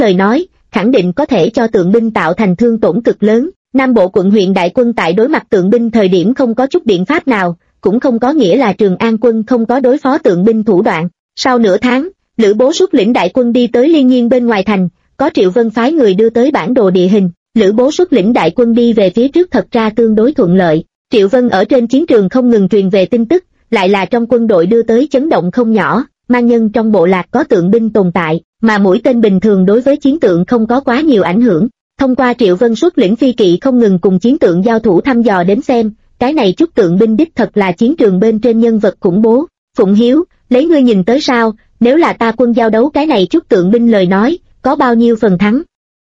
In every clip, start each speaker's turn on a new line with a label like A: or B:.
A: lời nói, khẳng định có thể cho tượng binh tạo thành thương tổn cực lớn. Nam Bộ quận huyện đại quân tại đối mặt tượng binh thời điểm không có chút biện pháp nào, cũng không có nghĩa là Trường An quân không có đối phó tượng binh thủ đoạn. Sau nửa tháng, Lữ Bố xuất lĩnh đại quân đi tới Liên Nhiên bên ngoài thành, có Triệu Vân phái người đưa tới bản đồ địa hình. Lữ Bố xuất lĩnh đại quân đi về phía trước thật ra tương đối thuận lợi. Triệu Vân ở trên chiến trường không ngừng truyền về tin tức, lại là trong quân đội đưa tới chấn động không nhỏ. Man nhân trong bộ lạc có tượng binh tồn tại, mà mũi tên bình thường đối với chiến tượng không có quá nhiều ảnh hưởng. Thông qua Triệu Vân xuất lĩnh phi kỵ không ngừng cùng chiến tượng giao thủ thăm dò đến xem, cái này chút tượng binh đích thật là chiến trường bên trên nhân vật khủng bố. Phụng Hiếu, lấy ngươi nhìn tới sao, nếu là ta quân giao đấu cái này chút tượng binh lời nói, có bao nhiêu phần thắng?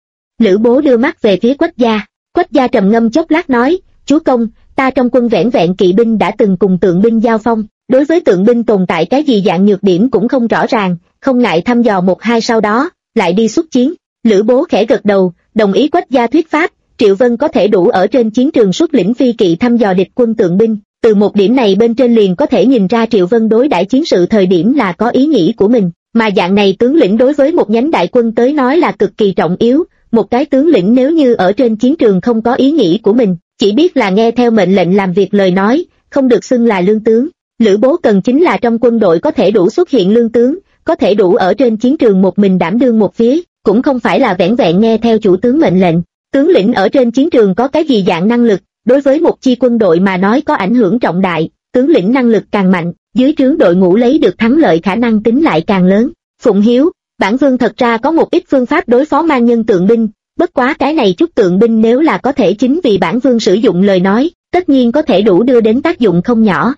A: Lữ Bố đưa mắt về phía Quách gia. Quách gia trầm ngâm chốc lát nói, chúa công, ta trong quân vẻn vẹn kỵ binh đã từng cùng tượng binh giao phong, đối với tượng binh tồn tại cái gì dạng nhược điểm cũng không rõ ràng, không ngại thăm dò một hai sau đó, lại đi xuất chiến. Lữ Bố khẽ gật đầu, đồng ý Quách gia thuyết pháp, Triệu Vân có thể đủ ở trên chiến trường xuất lĩnh phi kỵ thăm dò địch quân tượng binh. Từ một điểm này bên trên liền có thể nhìn ra Triệu Vân đối đãi chiến sự thời điểm là có ý nghĩ của mình, mà dạng này tướng lĩnh đối với một nhánh đại quân tới nói là cực kỳ trọng yếu. Một cái tướng lĩnh nếu như ở trên chiến trường không có ý nghĩ của mình, chỉ biết là nghe theo mệnh lệnh làm việc lời nói, không được xưng là lương tướng. Lữ Bố cần chính là trong quân đội có thể đủ xuất hiện lương tướng, có thể đủ ở trên chiến trường một mình đảm đương một phía, cũng không phải là vẻn vẹn nghe theo chủ tướng mệnh lệnh. Tướng lĩnh ở trên chiến trường có cái gì dạng năng lực, đối với một chi quân đội mà nói có ảnh hưởng trọng đại, tướng lĩnh năng lực càng mạnh, dưới trướng đội ngũ lấy được thắng lợi khả năng tính lại càng lớn. Phụng Hiếu, bản vương thật ra có một ít phương pháp đối phó man nhân tượng binh, bất quá cái này chút tượng binh nếu là có thể chính vì bản vương sử dụng lời nói, tất nhiên có thể đủ đưa đến tác dụng không nhỏ.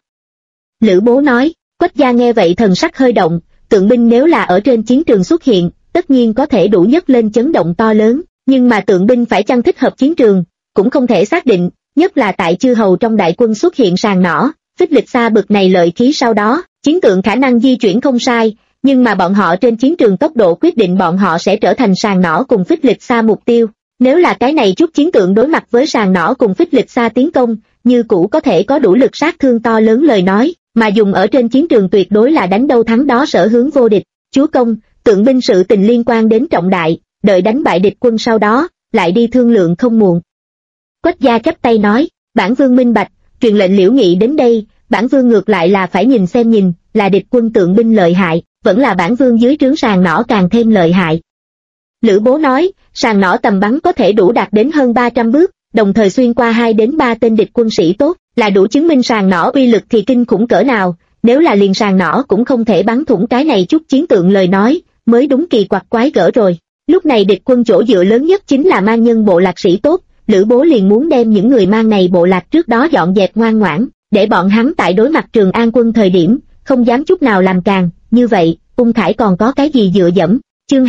A: Lữ Bố nói. Quách gia nghe vậy thần sắc hơi động, tượng binh nếu là ở trên chiến trường xuất hiện, tất nhiên có thể đủ nhấc lên chấn động to lớn, nhưng mà tượng binh phải chăng thích hợp chiến trường, cũng không thể xác định, nhất là tại chư hầu trong đại quân xuất hiện sàng nỏ, phích lịch xa bực này lợi khí sau đó, chiến tượng khả năng di chuyển không sai, nhưng mà bọn họ trên chiến trường tốc độ quyết định bọn họ sẽ trở thành sàng nỏ cùng phích lịch xa mục tiêu. Nếu là cái này chút chiến tượng đối mặt với sàng nỏ cùng phích lịch xa tiến công, như cũ có thể có đủ lực sát thương to lớn lời nói, mà dùng ở trên chiến trường tuyệt đối là đánh đâu thắng đó sở hướng vô địch. Chúa công, tượng binh sự tình liên quan đến trọng đại, đợi đánh bại địch quân sau đó, lại đi thương lượng không muộn. Quách gia chắp tay nói, bản vương minh bạch, truyền lệnh Liễu Nghị đến đây, bản vương ngược lại là phải nhìn xem nhìn, là địch quân tượng binh lợi hại, vẫn là bản vương dưới trướng sàng nỏ càng thêm lợi hại. Lữ Bố nói, sàng nỏ tầm bắn có thể đủ đạt đến hơn 300 bước, đồng thời xuyên qua 2 đến 3 tên địch quân sĩ tốt, là đủ chứng minh sàng nỏ uy lực thì kinh khủng cỡ nào, nếu là liền sàng nỏ cũng không thể bắn thủng cái này chút chiến tượng lời nói, mới đúng kỳ quặc quái gở rồi. Lúc này địch quân chỗ dựa lớn nhất chính là man nhân bộ lạc sĩ tốt, Lữ Bố liền muốn đem những người man này bộ lạc trước đó dọn dẹp ngoan ngoãn, để bọn hắn tại đối mặt Trường An quân thời điểm, không dám chút nào làm càn, như vậy, Ung Khải còn có cái gì dựa dẫm. Chương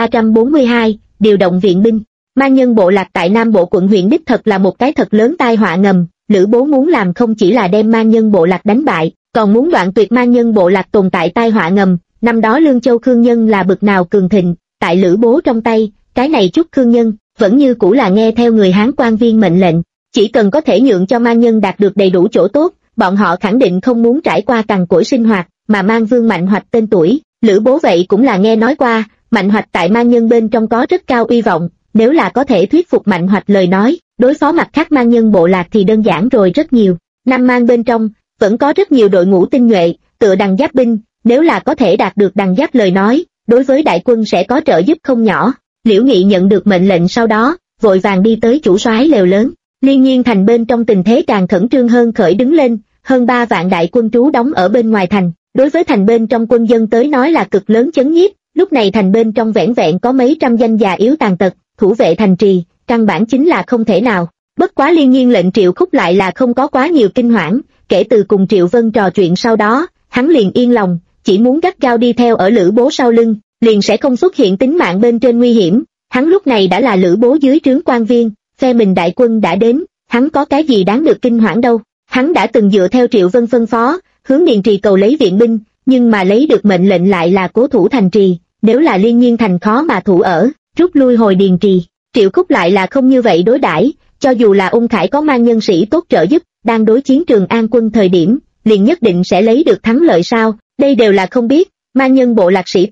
A: 2342, điều động viện binh. Man nhân bộ lạc tại Nam Bộ quận huyện đích thật là một cái thật lớn tai họa ngầm, Lữ Bố muốn làm không chỉ là đem man nhân bộ lạc đánh bại, còn muốn đoạn tuyệt man nhân bộ lạc tồn tại tai họa ngầm. Năm đó Lương Châu Khương nhân là bực nào cường thịnh, tại Lữ Bố trong tay, cái này chút Khương nhân, vẫn như cũ là nghe theo người Hán quan viên mệnh lệnh, chỉ cần có thể nhượng cho man nhân đạt được đầy đủ chỗ tốt, bọn họ khẳng định không muốn trải qua cằn cỗi sinh hoạt, mà Man Vương Mạnh Hoạch tên tuổi, Lữ Bố vậy cũng là nghe nói qua, Mạnh Hoạch tại man nhân bên trong có rất cao uy vọng, nếu là có thể thuyết phục Mạnh Hoạch lời nói, đối phó mặt khác man nhân bộ lạc thì đơn giản rồi rất nhiều. Nam Man bên trong, vẫn có rất nhiều đội ngũ tinh nhuệ, tựa đằng giáp binh, nếu là có thể đạt được đằng giáp lời nói, đối với đại quân sẽ có trợ giúp không nhỏ. Liễu Nghị nhận được mệnh lệnh sau đó, vội vàng đi tới chủ soái lều lớn. Liên Nhiên thành bên trong tình thế càng khẩn trương hơn khởi đứng lên, hơn 3 vạn đại quân trú đóng ở bên ngoài thành, đối với thành bên trong quân dân tới nói là cực lớn chấn nhiếp. Lúc này thành bên trong vẻn vẹn có mấy trăm danh già yếu tàn tật, thủ vệ thành trì, căn bản chính là không thể nào. Bất quá Liên Nhiên lệnh Triệu Khúc lại là không có quá nhiều kinh hoảng, kể từ cùng Triệu Vân trò chuyện sau đó, hắn liền yên lòng, chỉ muốn gắt gao đi theo ở Lữ Bố sau lưng, liền sẽ không xuất hiện tính mạng bên trên nguy hiểm. Hắn lúc này đã là Lữ Bố dưới trướng quan viên, phe mình đại quân đã đến, hắn có cái gì đáng được kinh hoảng đâu. Hắn đã từng dựa theo Triệu Vân phân phó, hướng Điền Trì cầu lấy viện binh, nhưng mà lấy được mệnh lệnh lại là cố thủ thành trì, nếu là Liên Nhiên thành khó mà thủ ở, rút lui hồi Điền Trì. Triệu Khúc lại là không như vậy đối đãi, cho dù là Ung Khải có man nhân sĩ tốt trợ giúp, đang đối chiến Trường An quân thời điểm, liền nhất định sẽ lấy được thắng lợi sao, đây đều là không biết. Man nhân bộ lạc sĩ tốt,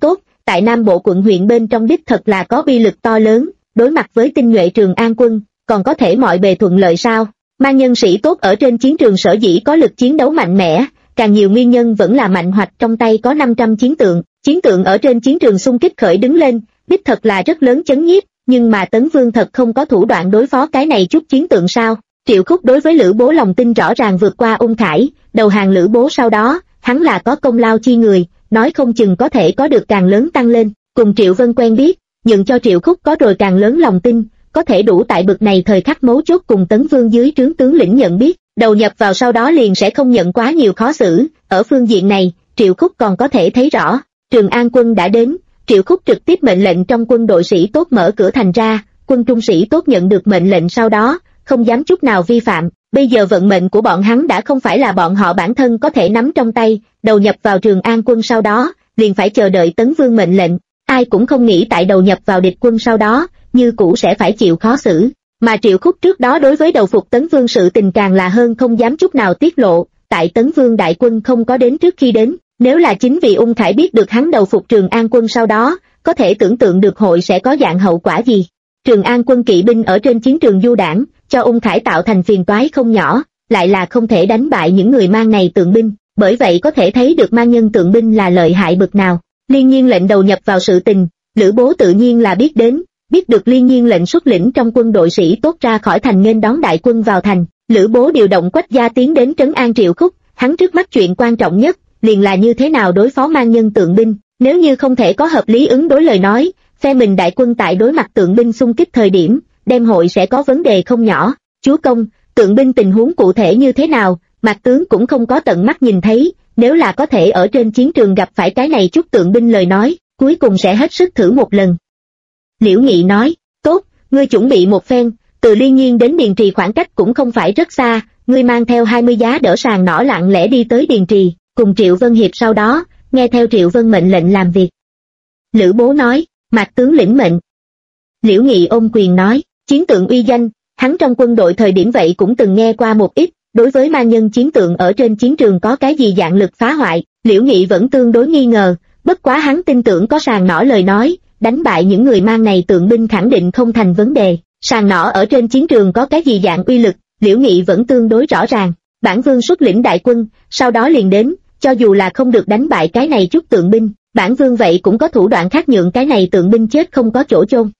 A: tại Nam Bộ quận huyện bên trong đích thật là có uy lực to lớn, đối mặt với tinh nhuệ Trường An quân, còn có thể mọi bề thuận lợi sao? Mang nhân sĩ tốt ở trên chiến trường sở dĩ có lực chiến đấu mạnh mẽ, càng nhiều nguyên nhân vẫn là Mạnh Hoạch trong tay có 500 chiến tượng ở trên chiến trường xung kích khởi đứng lên, đích thật là rất lớn chấn nhiếp, nhưng mà Tấn Vương thật không có thủ đoạn đối phó cái này chút chiến tượng sao? Triệu Khúc đối với Lữ Bố lòng tin rõ ràng vượt qua Ung Khải, đầu hàng Lữ Bố sau đó, hắn là có công lao chi người, nói không chừng có thể có được càng lớn tăng lên, cùng Triệu Vân quen biết, nhưng cho Triệu Khúc có rồi càng lớn lòng tin, có thể đủ tại bực này thời khắc mấu chốt cùng Tấn Vương dưới trướng tướng lĩnh nhận biết, đầu nhập vào sau đó liền sẽ không nhận quá nhiều khó xử, ở phương diện này, Triệu Khúc còn có thể thấy rõ, Trường An quân đã đến, Triệu Khúc trực tiếp mệnh lệnh trong quân đội sĩ tốt mở cửa thành ra, quân trung sĩ tốt nhận được mệnh lệnh sau đó, không dám chút nào vi phạm, bây giờ vận mệnh của bọn hắn đã không phải là bọn họ bản thân có thể nắm trong tay, đầu nhập vào Trường An quân sau đó, liền phải chờ đợi Tấn Vương mệnh lệnh, ai cũng không nghĩ tại đầu nhập vào địch quân sau đó, như cũ sẽ phải chịu khó xử, mà Triệu Khúc trước đó đối với đầu phục Tấn Vương sự tình càng là hơn không dám chút nào tiết lộ, tại Tấn Vương đại quân không có đến trước khi đến, nếu là chính vì Ung Khải biết được hắn đầu phục Trường An quân sau đó, có thể tưởng tượng được hội sẽ có dạng hậu quả gì. Trường An quân kỵ binh ở trên chiến trường du đảng, cho Ung Khải tạo thành phiền toái không nhỏ, lại là không thể đánh bại những người mang này tượng binh, bởi vậy có thể thấy được mang nhân tượng binh là lợi hại bực nào. Liên Nhiên lệnh đầu nhập vào sự tình, Lữ Bố tự nhiên là biết đến, biết được Liên Nhiên lệnh xuất lĩnh trong quân đội sĩ tốt ra khỏi thành nghênh đón đại quân vào thành, Lữ Bố điều động Quách Gia tiến đến trấn an Triệu Khúc, hắn trước mắt chuyện quan trọng nhất, liền là như thế nào đối phó mang nhân tượng binh, nếu như không thể có hợp lý ứng đối lời nói, phe mình đại quân tại đối mặt tượng binh xung kích thời điểm, đem hội sẽ có vấn đề không nhỏ. Chúa công, tượng binh tình huống cụ thể như thế nào, Mạc tướng cũng không có tận mắt nhìn thấy, nếu là có thể ở trên chiến trường gặp phải cái này chút tượng binh lời nói, cuối cùng sẽ hết sức thử một lần. Liễu Nghị nói, tốt, ngươi chuẩn bị một phen, từ Liên Nhiên đến Điền Trì khoảng cách cũng không phải rất xa, ngươi mang theo 20 giá đỡ sàng nỏ lặng lẽ đi tới Điền Trì, cùng Triệu Vân Hiệp sau đó, nghe theo Triệu Vân mệnh lệnh làm việc. Lữ Bố nói, Mạc tướng lĩnh mệnh. Liễu Nghị ôm quyền nói, chiến tượng uy danh, hắn trong quân đội thời điểm vậy cũng từng nghe qua một ít, đối với mang nhân chiến tượng ở trên chiến trường có cái gì dạng lực phá hoại, Liễu Nghị vẫn tương đối nghi ngờ, bất quá hắn tin tưởng có sàng nỏ lời nói, đánh bại những người mang này tượng binh khẳng định không thành vấn đề, sàng nỏ ở trên chiến trường có cái gì dạng uy lực, Liễu Nghị vẫn tương đối rõ ràng, bản vương xuất lĩnh đại quân, sau đó liền đến, cho dù là không được đánh bại cái này chút tượng binh, bản vương vậy cũng có thủ đoạn khác nhượng cái này tượng binh chết không có chỗ chôn.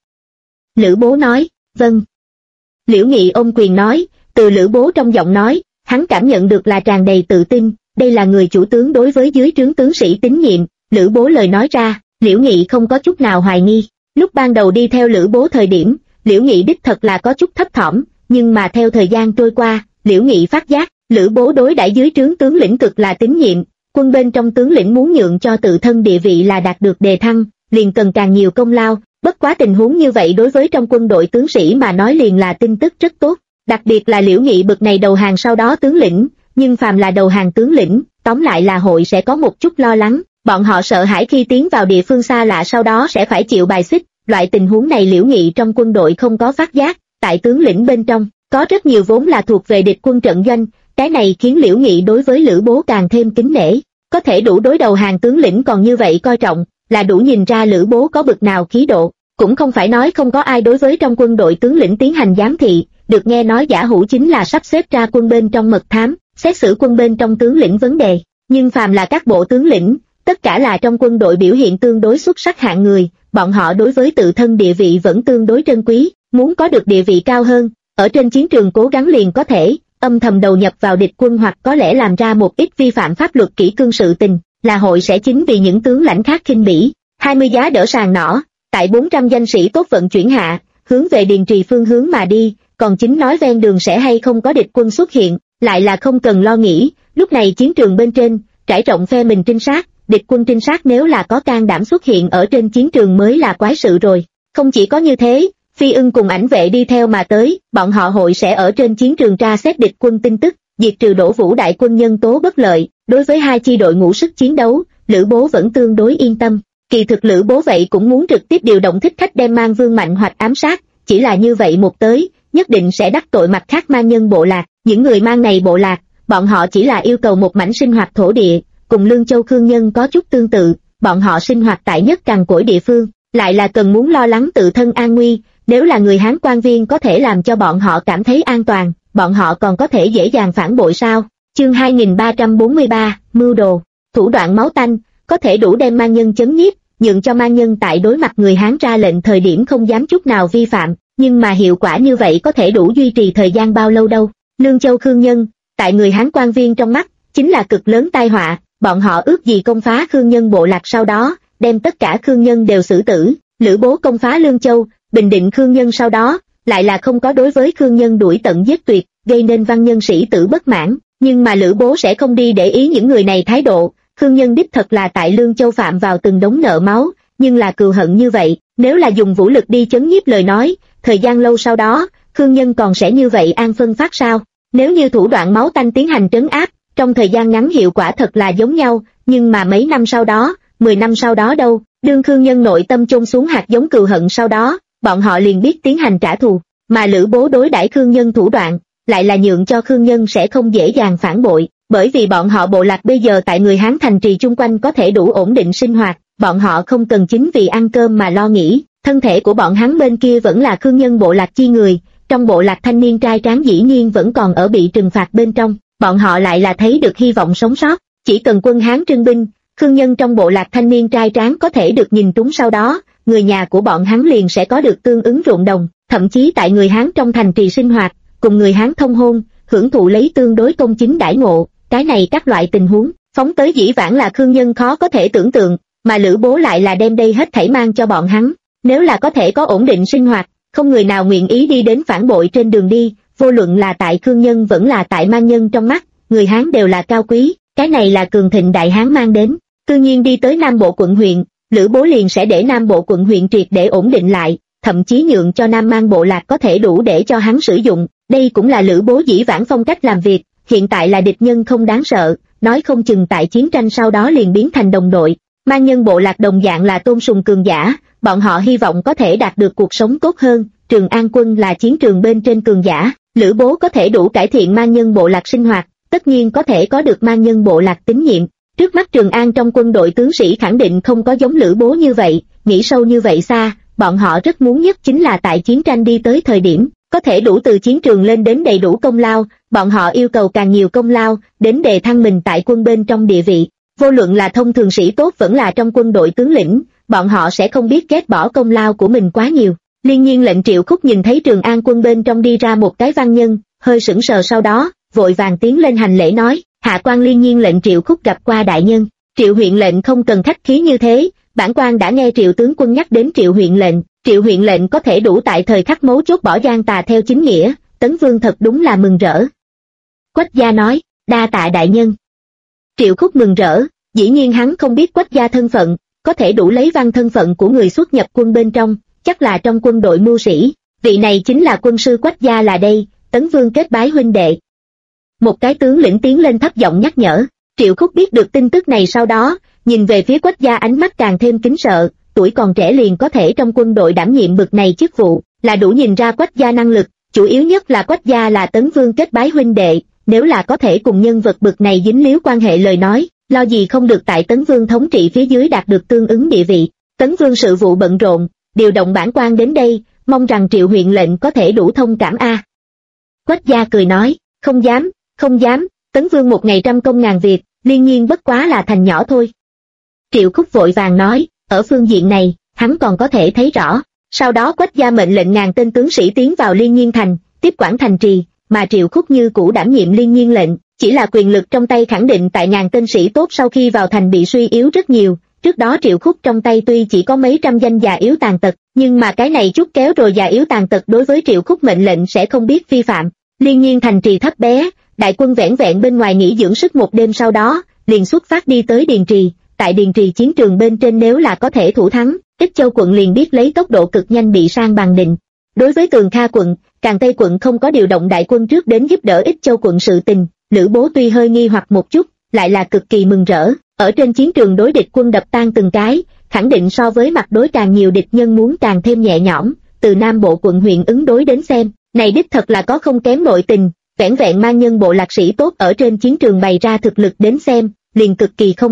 A: Lữ Bố nói, vâng. Liễu Nghị ôm quyền nói, từ Lữ Bố trong giọng nói, hắn cảm nhận được là tràn đầy tự tin, đây là người chủ tướng đối với dưới trướng tướng sĩ tín nhiệm, Lữ Bố lời nói ra, Liễu Nghị không có chút nào hoài nghi, lúc ban đầu đi theo Lữ Bố thời điểm, Liễu Nghị đích thật là có chút thấp thỏm, nhưng mà theo thời gian trôi qua, Liễu Nghị phát giác, Lữ Bố đối đãi dưới trướng tướng lĩnh cực là tín nhiệm, quân bên trong tướng lĩnh muốn nhượng cho tự thân địa vị là đạt được đề thăng, liền cần càng nhiều công lao, bất quá tình huống như vậy đối với trong quân đội tướng sĩ mà nói liền là tin tức rất tốt, đặc biệt là Liễu Nghị bực này đầu hàng sau đó tướng lĩnh, nhưng phàm là đầu hàng tướng lĩnh, tóm lại là hội sẽ có một chút lo lắng, bọn họ sợ hãi khi tiến vào địa phương xa lạ sau đó sẽ phải chịu bài xích, loại tình huống này Liễu Nghị trong quân đội không có phát giác, tại tướng lĩnh bên trong, có rất nhiều vốn là thuộc về địch quân trận doanh, cái này khiến Liễu Nghị đối với Lữ Bố càng thêm kính nể, có thể đủ đối đầu hàng tướng lĩnh còn như vậy coi trọng, là đủ nhìn ra Lữ Bố có bực nào khí độ, cũng không phải nói không có ai đối với trong quân đội tướng lĩnh tiến hành giám thị, được nghe nói Giả Hữu chính là sắp xếp ra quân bên trong mật thám, xét xử quân bên trong tướng lĩnh vấn đề, nhưng phàm là các bộ tướng lĩnh, tất cả là trong quân đội biểu hiện tương đối xuất sắc hạng người, bọn họ đối với tự thân địa vị vẫn tương đối trân quý, muốn có được địa vị cao hơn, ở trên chiến trường cố gắng liền có thể, âm thầm đầu nhập vào địch quân hoặc có lẽ làm ra một ít vi phạm pháp luật kỷ cương sự tình, là hội sẽ chính vì những tướng lãnh khác khinh bỉ. 20 giá đỡ sàng nỏ, tại 400 danh sĩ tốt vận chuyển hạ, hướng về Điền Trì phương hướng mà đi, còn chính nói ven đường sẽ hay không có địch quân xuất hiện, lại là không cần lo nghĩ, lúc này chiến trường bên trên, trải rộng phe mình trinh sát, địch quân trinh sát nếu là có can đảm xuất hiện ở trên chiến trường mới là quái sự rồi. Không chỉ có như thế, Phi Ưng cùng ảnh vệ đi theo mà tới, bọn họ hội sẽ ở trên chiến trường tra xét địch quân tin tức, diệt trừ Đỗ Vũ đại quân nhân tố bất lợi, đối với hai chi đội ngũ sức chiến đấu, Lữ Bố vẫn tương đối yên tâm. Kỳ thực Lữ Bố vậy cũng muốn trực tiếp điều động thích khách đem mang Vương Mạnh Hoạch ám sát, chỉ là như vậy một tới, nhất định sẽ đắc tội mặt khác mang nhân bộ lạc, những người mang này bộ lạc, bọn họ chỉ là yêu cầu một mảnh sinh hoạt thổ địa, cùng Lương Châu Khương nhân có chút tương tự, bọn họ sinh hoạt tại nhất cằn cỗi địa phương, lại là cần muốn lo lắng tự thân an nguy, nếu là người Hán quan viên có thể làm cho bọn họ cảm thấy an toàn, bọn họ còn có thể dễ dàng phản bội sao? Chương 2343, mưu đồ, thủ đoạn máu tanh, có thể đủ đem man nhân chấn nhiếp, nhượng cho man nhân tại đối mặt người Hán ra lệnh thời điểm không dám chút nào vi phạm, nhưng mà hiệu quả như vậy có thể đủ duy trì thời gian bao lâu đâu? Lương Châu Khương nhân, tại người Hán quan viên trong mắt, chính là cực lớn tai họa, bọn họ ước gì công phá Khương nhân bộ lạc sau đó, đem tất cả Khương nhân đều xử tử. Lữ Bố công phá Lương Châu, bình định Khương nhân sau đó, lại là không có đối với Khương nhân đuổi tận giết tuyệt, gây nên văn nhân sĩ tử bất mãn, nhưng mà Lữ Bố sẽ không đi để ý những người này thái độ. Khương nhân đích thật là tại Lương Châu phạm vào từng đống nợ máu, nhưng là cừu hận như vậy, nếu là dùng vũ lực đi chấn nhiếp lời nói, thời gian lâu sau đó, Khương nhân còn sẽ như vậy an phân phát sao? Nếu như thủ đoạn máu tanh tiến hành trấn áp, trong thời gian ngắn hiệu quả thật là giống nhau, nhưng mà mấy năm sau đó, 10 năm sau đó đâu, đương Khương nhân nội tâm chôn xuống hạt giống cừu hận sau đó, bọn họ liền biết tiến hành trả thù, mà Lữ Bố đối đãi Khương nhân thủ đoạn, lại là nhượng cho Khương nhân sẽ không dễ dàng phản bội, bởi vì bọn họ bộ lạc bây giờ tại người Hán thành trì chung quanh có thể đủ ổn định sinh hoạt, bọn họ không cần chính vì ăn cơm mà lo nghĩ, thân thể của bọn hắn bên kia vẫn là Khương nhân bộ lạc chi người, trong bộ lạc thanh niên trai tráng dĩ nhiên vẫn còn ở bị trừng phạt bên trong, bọn họ lại là thấy được hy vọng sống sót, chỉ cần quân Hán trưng binh, Khương nhân trong bộ lạc thanh niên trai tráng có thể được nhìn trúng sau đó, người nhà của bọn hắn liền sẽ có được tương ứng ruộng đồng, thậm chí tại người Hán trong thành trì sinh hoạt, cùng người Hán thông hôn, hưởng thụ lấy tương đối công chính đãi ngộ, cái này các loại tình huống, phóng tới dĩ vãng là Khương nhân khó có thể tưởng tượng, mà Lữ Bố lại là đem đây hết thảy mang cho bọn hắn, nếu là có thể có ổn định sinh hoạt, không người nào nguyện ý đi đến phản bội trên đường đi, vô luận là tại Khương nhân vẫn là tại man nhân trong mắt, người Hán đều là cao quý, cái này là cường thịnh Đại Hán mang đến. Tự nhiên đi tới Nam Bộ quận huyện, Lữ Bố liền sẽ để Nam Bộ quận huyện triệt để ổn định lại, thậm chí nhượng cho Nam Man bộ lạc có thể đủ để cho hắn sử dụng, đây cũng là Lữ Bố dĩ vãng phong cách làm việc, hiện tại là địch nhân không đáng sợ, nói không chừng tại chiến tranh sau đó liền biến thành đồng đội. Man nhân bộ lạc đồng dạng là tôn sùng cường giả, bọn họ hy vọng có thể đạt được cuộc sống tốt hơn, Trường An quân là chiến trường bên trên cường giả, Lữ Bố có thể đủ cải thiện man nhân bộ lạc sinh hoạt, tất nhiên có thể có được man nhân bộ lạc tín nhiệm. Trước mắt Trường An trong quân đội tướng sĩ khẳng định không có giống Lữ Bố như vậy, nghĩ sâu như vậy xa, bọn họ rất muốn nhất chính là tại chiến tranh đi tới thời điểm, có thể đủ từ chiến trường lên đến đầy đủ công lao, bọn họ yêu cầu càng nhiều công lao, đến đề thăng mình tại quân bên trong địa vị. Vô luận là thông thường sĩ tốt vẫn là trong quân đội tướng lĩnh, bọn họ sẽ không biết ghét bỏ công lao của mình quá nhiều. Liên nhiên lệnh Triệu Khúc nhìn thấy Trường An quân bên trong đi ra một cái văn nhân, hơi sững sờ sau đó, vội vàng tiến lên hành lễ nói, hạ quan liên nhiên lệnh Triệu Khúc gặp qua đại nhân. Triệu huyện lệnh không cần khách khí như thế, bản quan đã nghe Triệu tướng quân nhắc đến Triệu huyện lệnh, Triệu huyện lệnh có thể đủ tại thời khắc mấu chốt bỏ gian tà theo chính nghĩa, Tấn Vương thật đúng là mừng rỡ. Quách gia nói, đa tạ đại nhân. Triệu Khúc mừng rỡ, dĩ nhiên hắn không biết Quách gia thân phận, có thể đủ lấy văn thân phận của người xuất nhập quân bên trong, chắc là trong quân đội mưu sĩ, vị này chính là quân sư Quách gia là đây, Tấn Vương kết bái huynh đệ. Một cái tướng lĩnh tiến lên thấp giọng nhắc nhở, Triệu Khúc biết được tin tức này sau đó, nhìn về phía Quách gia ánh mắt càng thêm kính sợ, tuổi còn trẻ liền có thể trong quân đội đảm nhiệm bực này chức vụ, là đủ nhìn ra Quách gia năng lực, chủ yếu nhất là Quách gia là Tấn Vương kết bái huynh đệ, nếu là có thể cùng nhân vật bực này dính líu quan hệ lời nói, lo gì không được tại Tấn Vương thống trị phía dưới đạt được tương ứng địa vị. Tấn Vương sự vụ bận rộn, điều động bản quan đến đây, mong rằng Triệu huyện lệnh có thể đủ thông cảm a. Quách gia cười nói, không dám, không dám, Tấn Vương một ngày trăm công ngàn việc, liên nhiên bất quá là thành nhỏ thôi. Triệu Khúc vội vàng nói, ở phương diện này, hắn còn có thể thấy rõ. Sau đó Quách gia mệnh lệnh ngàn tên tướng sĩ tiến vào Liên Nhiên thành, tiếp quản thành trì, mà Triệu Khúc như cũ đảm nhiệm Liên Nhiên lệnh, chỉ là quyền lực trong tay khẳng định tại ngàn tên sĩ tốt sau khi vào thành bị suy yếu rất nhiều. Trước đó Triệu Khúc trong tay tuy chỉ có mấy trăm danh già yếu tàn tật, nhưng mà cái này chút kéo rồi già yếu tàn tật đối với Triệu Khúc mệnh lệnh sẽ không biết vi phạm. Liên Nhiên thành trì thấp bé, đại quân vẻn vẹn bên ngoài nghỉ dưỡng sức một đêm sau đó, liền xuất phát đi tới Điền Trì. Tại Điền Trì chiến trường bên trên nếu là có thể thủ thắng, Ích Châu quận liền biết lấy tốc độ cực nhanh bị sang bằng định. Đối với Tường Kha quận, Càn Tây quận không có điều động đại quân trước đến giúp đỡ Ích Châu quận sự tình, Lữ Bố tuy hơi nghi hoặc một chút, lại là cực kỳ mừng rỡ, ở trên chiến trường đối địch quân đập tan từng cái, khẳng định so với mặt đối càng nhiều địch nhân muốn càng thêm nhẹ nhõm, từ Nam Bộ quận huyện ứng đối đến xem, này đích thật là có không kém nội tình, vẻn vẹn mang nhân bộ lạc sĩ tốt ở trên chiến trường bày ra thực lực đến xem, liền cực kỳ không yếu.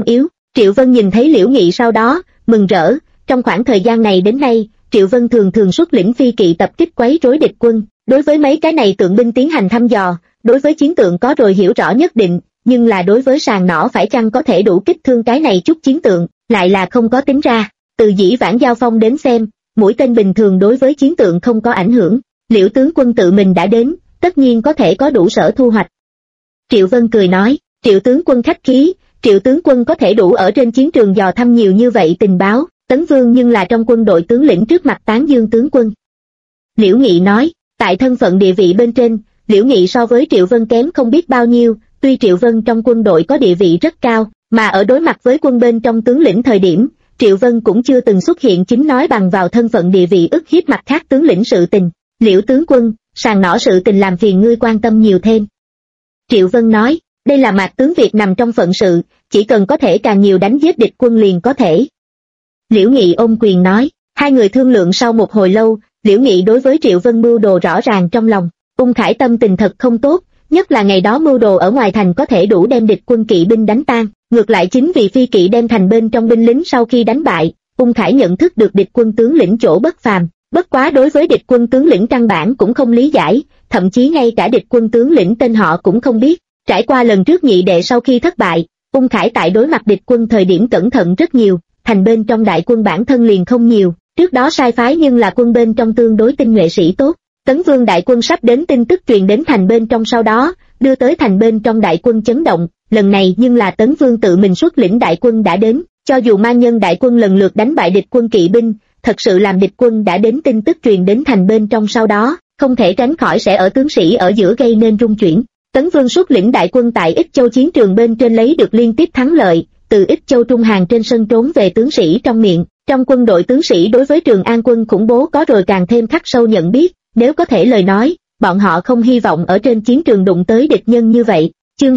A: Triệu Vân nhìn thấy Liễu Nghị sau đó, mừng rỡ, trong khoảng thời gian này đến nay, Triệu Vân thường thường xuất lĩnh phi kỵ tập kích quấy rối địch quân, đối với mấy cái này tượng binh tiến hành thăm dò, đối với chiến tượng có rồi hiểu rõ nhất định, nhưng là đối với sàng nỏ phải chăng có thể đủ kích thương cái này chút chiến tượng, lại là không có tính ra. Từ dĩ vãng giao phong đến xem, mũi tên bình thường đối với chiến tượng không có ảnh hưởng, Liễu tướng quân tự mình đã đến, tất nhiên có thể có đủ sở thu hoạch. Triệu Vân cười nói, Triệu tướng quân khách khí, Triệu tướng quân có thể đủ ở trên chiến trường dò thăm nhiều như vậy tình báo, Tấn Vương nhưng là trong quân đội tướng lĩnh trước mặt tán dương tướng quân. Liễu Nghị nói, tại thân phận địa vị bên trên, Liễu Nghị so với Triệu Vân kém không biết bao nhiêu, tuy Triệu Vân trong quân đội có địa vị rất cao, mà ở đối mặt với quân bên trong tướng lĩnh thời điểm, Triệu Vân cũng chưa từng xuất hiện chính nói bằng vào thân phận địa vị ức hiếp mặt khác tướng lĩnh sự tình. Liễu tướng quân, sàng nỏ sự tình làm phiền ngươi quan tâm nhiều thêm. Triệu Vân nói, đây là Mạc tướng việc nằm trong phận sự, chỉ cần có thể càng nhiều đánh giết địch quân liền có thể. Liễu Nghị ôm quyền nói, hai người thương lượng sau một hồi lâu, Liễu Nghị đối với Triệu Vân mưu đồ rõ ràng trong lòng, Ung Khải tâm tình thật không tốt, nhất là ngày đó mưu đồ ở ngoài thành có thể đủ đem địch quân kỵ binh đánh tan, ngược lại chính vì phi kỵ đem thành bên trong binh lính sau khi đánh bại, Ung Khải nhận thức được địch quân tướng lĩnh chỗ bất phàm, bất quá đối với địch quân tướng lĩnh căn bản cũng không lý giải, thậm chí ngay cả địch quân tướng lĩnh tên họ cũng không biết. Trải qua lần trước nhị đệ sau khi thất bại, Ung Khải tại đối mặt địch quân thời điểm cẩn thận rất nhiều, thành bên trong đại quân bản thân liền không nhiều, trước đó sai phái nhưng là quân bên trong tương đối tinh nhuệ sĩ tốt. Tấn Vương đại quân sắp đến tin tức truyền đến thành bên trong sau đó, đưa tới thành bên trong đại quân chấn động, lần này nhưng là Tấn Vương tự mình xuất lĩnh đại quân đã đến, cho dù man nhân đại quân lần lượt đánh bại địch quân kỵ binh, thật sự làm địch quân đã đến tin tức truyền đến thành bên trong sau đó, không thể tránh khỏi sẽ ở tướng sĩ ở giữa gây nên rung chuyển. Tấn Vương xuất lĩnh đại quân tại Ích Châu chiến trường bên trên lấy được liên tiếp thắng lợi, từ Ích Châu trung hàng trên sân trốn về tướng sĩ trong miệng, trong quân đội tướng sĩ đối với Trường An quân khủng bố có rồi càng thêm khắc sâu nhận biết, nếu có thể lời nói, bọn họ không hy vọng ở trên chiến trường đụng tới địch nhân như vậy. Chương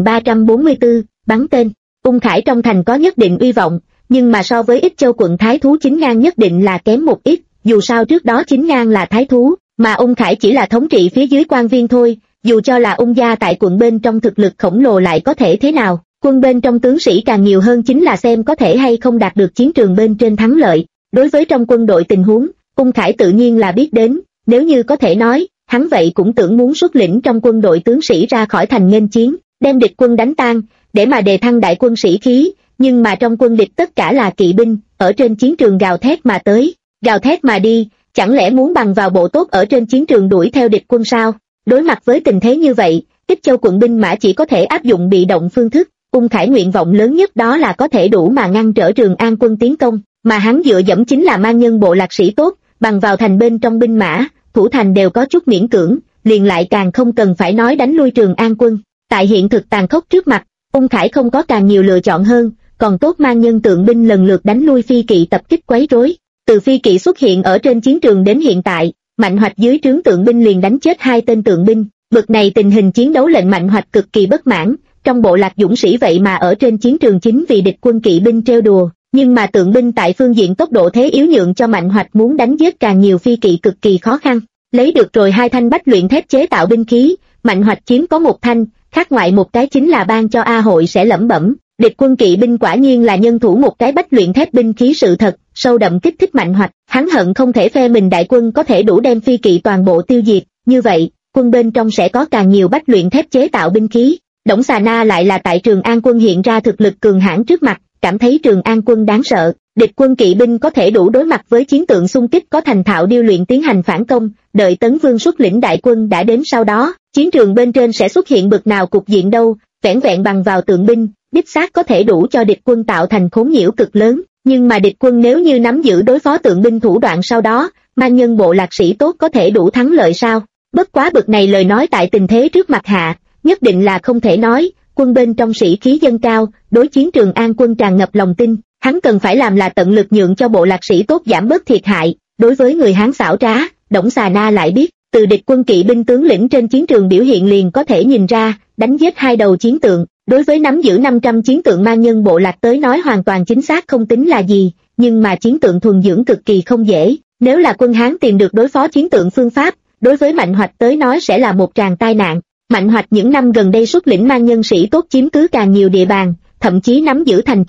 A: 2344, bắn tên. Ung Khải trong thành có nhất định uy vọng, nhưng mà so với Ích Châu quận Thái Thú Chính Ngang nhất định là kém một ít, dù sao trước đó Chính Ngang là Thái Thú, mà Ung Khải chỉ là thống trị phía dưới quan viên thôi, dù cho là Ung gia tại quận bên trong thực lực khổng lồ lại có thể thế nào, quân bên trong tướng sĩ càng nhiều hơn chính là xem có thể hay không đạt được chiến trường bên trên thắng lợi. Đối với trong quân đội tình huống, Ung Khải tự nhiên là biết đến, nếu như có thể nói, hắn vậy cũng tưởng muốn xuất lĩnh trong quân đội tướng sĩ ra khỏi thành nghênh chiến, đem địch quân đánh tan, để mà đề thăng đại quân sĩ khí, nhưng mà trong quân địch tất cả là kỵ binh, ở trên chiến trường gào thét mà tới, gào thét mà đi, chẳng lẽ muốn bằng vào bộ tốt ở trên chiến trường đuổi theo địch quân sao? Đối mặt với tình thế như vậy, Ích Châu quận binh mã chỉ có thể áp dụng bị động phương thức, Ung Khải nguyện vọng lớn nhất đó là có thể đủ mà ngăn trở Trường An quân tiến công, mà hắn dựa dẫm chính là man nhân bộ lạc sĩ tốt, bằng vào thành bên trong binh mã, thủ thành đều có chút miễn cưỡng, liền lại càng không cần phải nói đánh lui Trường An quân. Tại hiện thực tàn khốc trước mặt, Ung Khải không có càng nhiều lựa chọn hơn, còn tốt man nhân tượng binh lần lượt đánh lui phi kỵ tập kích quấy rối. Từ phi kỵ xuất hiện ở trên chiến trường đến hiện tại, Mạnh Hoạch dưới trướng tượng binh liền đánh chết 2 tên tượng binh, bực này tình hình chiến đấu lệnh Mạnh Hoạch cực kỳ bất mãn, trong bộ lạc dũng sĩ vậy mà ở trên chiến trường chính vì địch quân kỵ binh trêu đùa, nhưng mà tượng binh tại phương diện tốc độ thế yếu nhượng cho Mạnh Hoạch muốn đánh giết càng nhiều phi kỵ cực kỳ khó khăn. Lấy được rồi 2 thanh bách luyện thép chế tạo binh khí, Mạnh Hoạch chiếm có 1 thanh, khác ngoại một cái chính là ban cho A Hội sẽ lẩm bẩm, địch quân kỵ binh quả nhiên là nhân thủ một cái bách luyện thép binh khí sự thật, sâu đậm kích thích Mạnh Hoạch, hắn hận không thể phe mình đại quân có thể đủ đem phi kỵ toàn bộ tiêu diệt, như vậy, quân bên trong sẽ có càng nhiều bách luyện thép chế tạo binh khí. Đổng Xà Na lại là tại Trường An quân hiện ra thực lực cường hãn trước mặt, cảm thấy Trường An quân đáng sợ, địch quân kỵ binh có thể đủ đối mặt với chiến tượng xung kích có thành thạo điêu luyện tiến hành phản công, đợi Tấn Vương xuất lĩnh đại quân đã đến sau đó, chiến trường bên trên sẽ xuất hiện bực nào cục diện đâu, vẻn vẹn bằng vào tượng binh, đích xác có thể đủ cho địch quân tạo thành khốn nhiễu cực lớn, nhưng mà địch quân nếu như nắm giữ đối phó tượng binh thủ đoạn sau đó, man nhân bộ lạc sĩ tốt có thể đủ thắng lợi sao? Bất quá bực này lời nói tại tình thế trước mặt hạ, nhất định là không thể nói, quân bên trong sĩ khí dâng cao, đối chiến Trường An quân tràn ngập lòng tin, hắn cần phải làm là tận lực nhượng cho bộ lạc sĩ tốt giảm bớt thiệt hại, đối với người Hán xảo trá, Đổng Xà Na lại biết, từ địch quân kỵ binh tướng lĩnh trên chiến trường biểu hiện liền có thể nhìn ra, đánh giết 2 đầu chiến tượng, đối với nắm giữ 500 chiến tượng man nhân bộ lạc tới nói hoàn toàn chính xác không tính là gì, nhưng mà chiến tượng thuần dưỡng cực kỳ không dễ, nếu là quân Hán tìm được đối phó chiến tượng phương pháp, đối với Mạnh Hoạch tới nói sẽ là một tràng tai nạn. Mạnh Hoạch những năm gần đây xuất lĩnh man nhân sĩ tốt chiếm cứ càng nhiều địa bàn, thậm chí nắm giữ thành trì,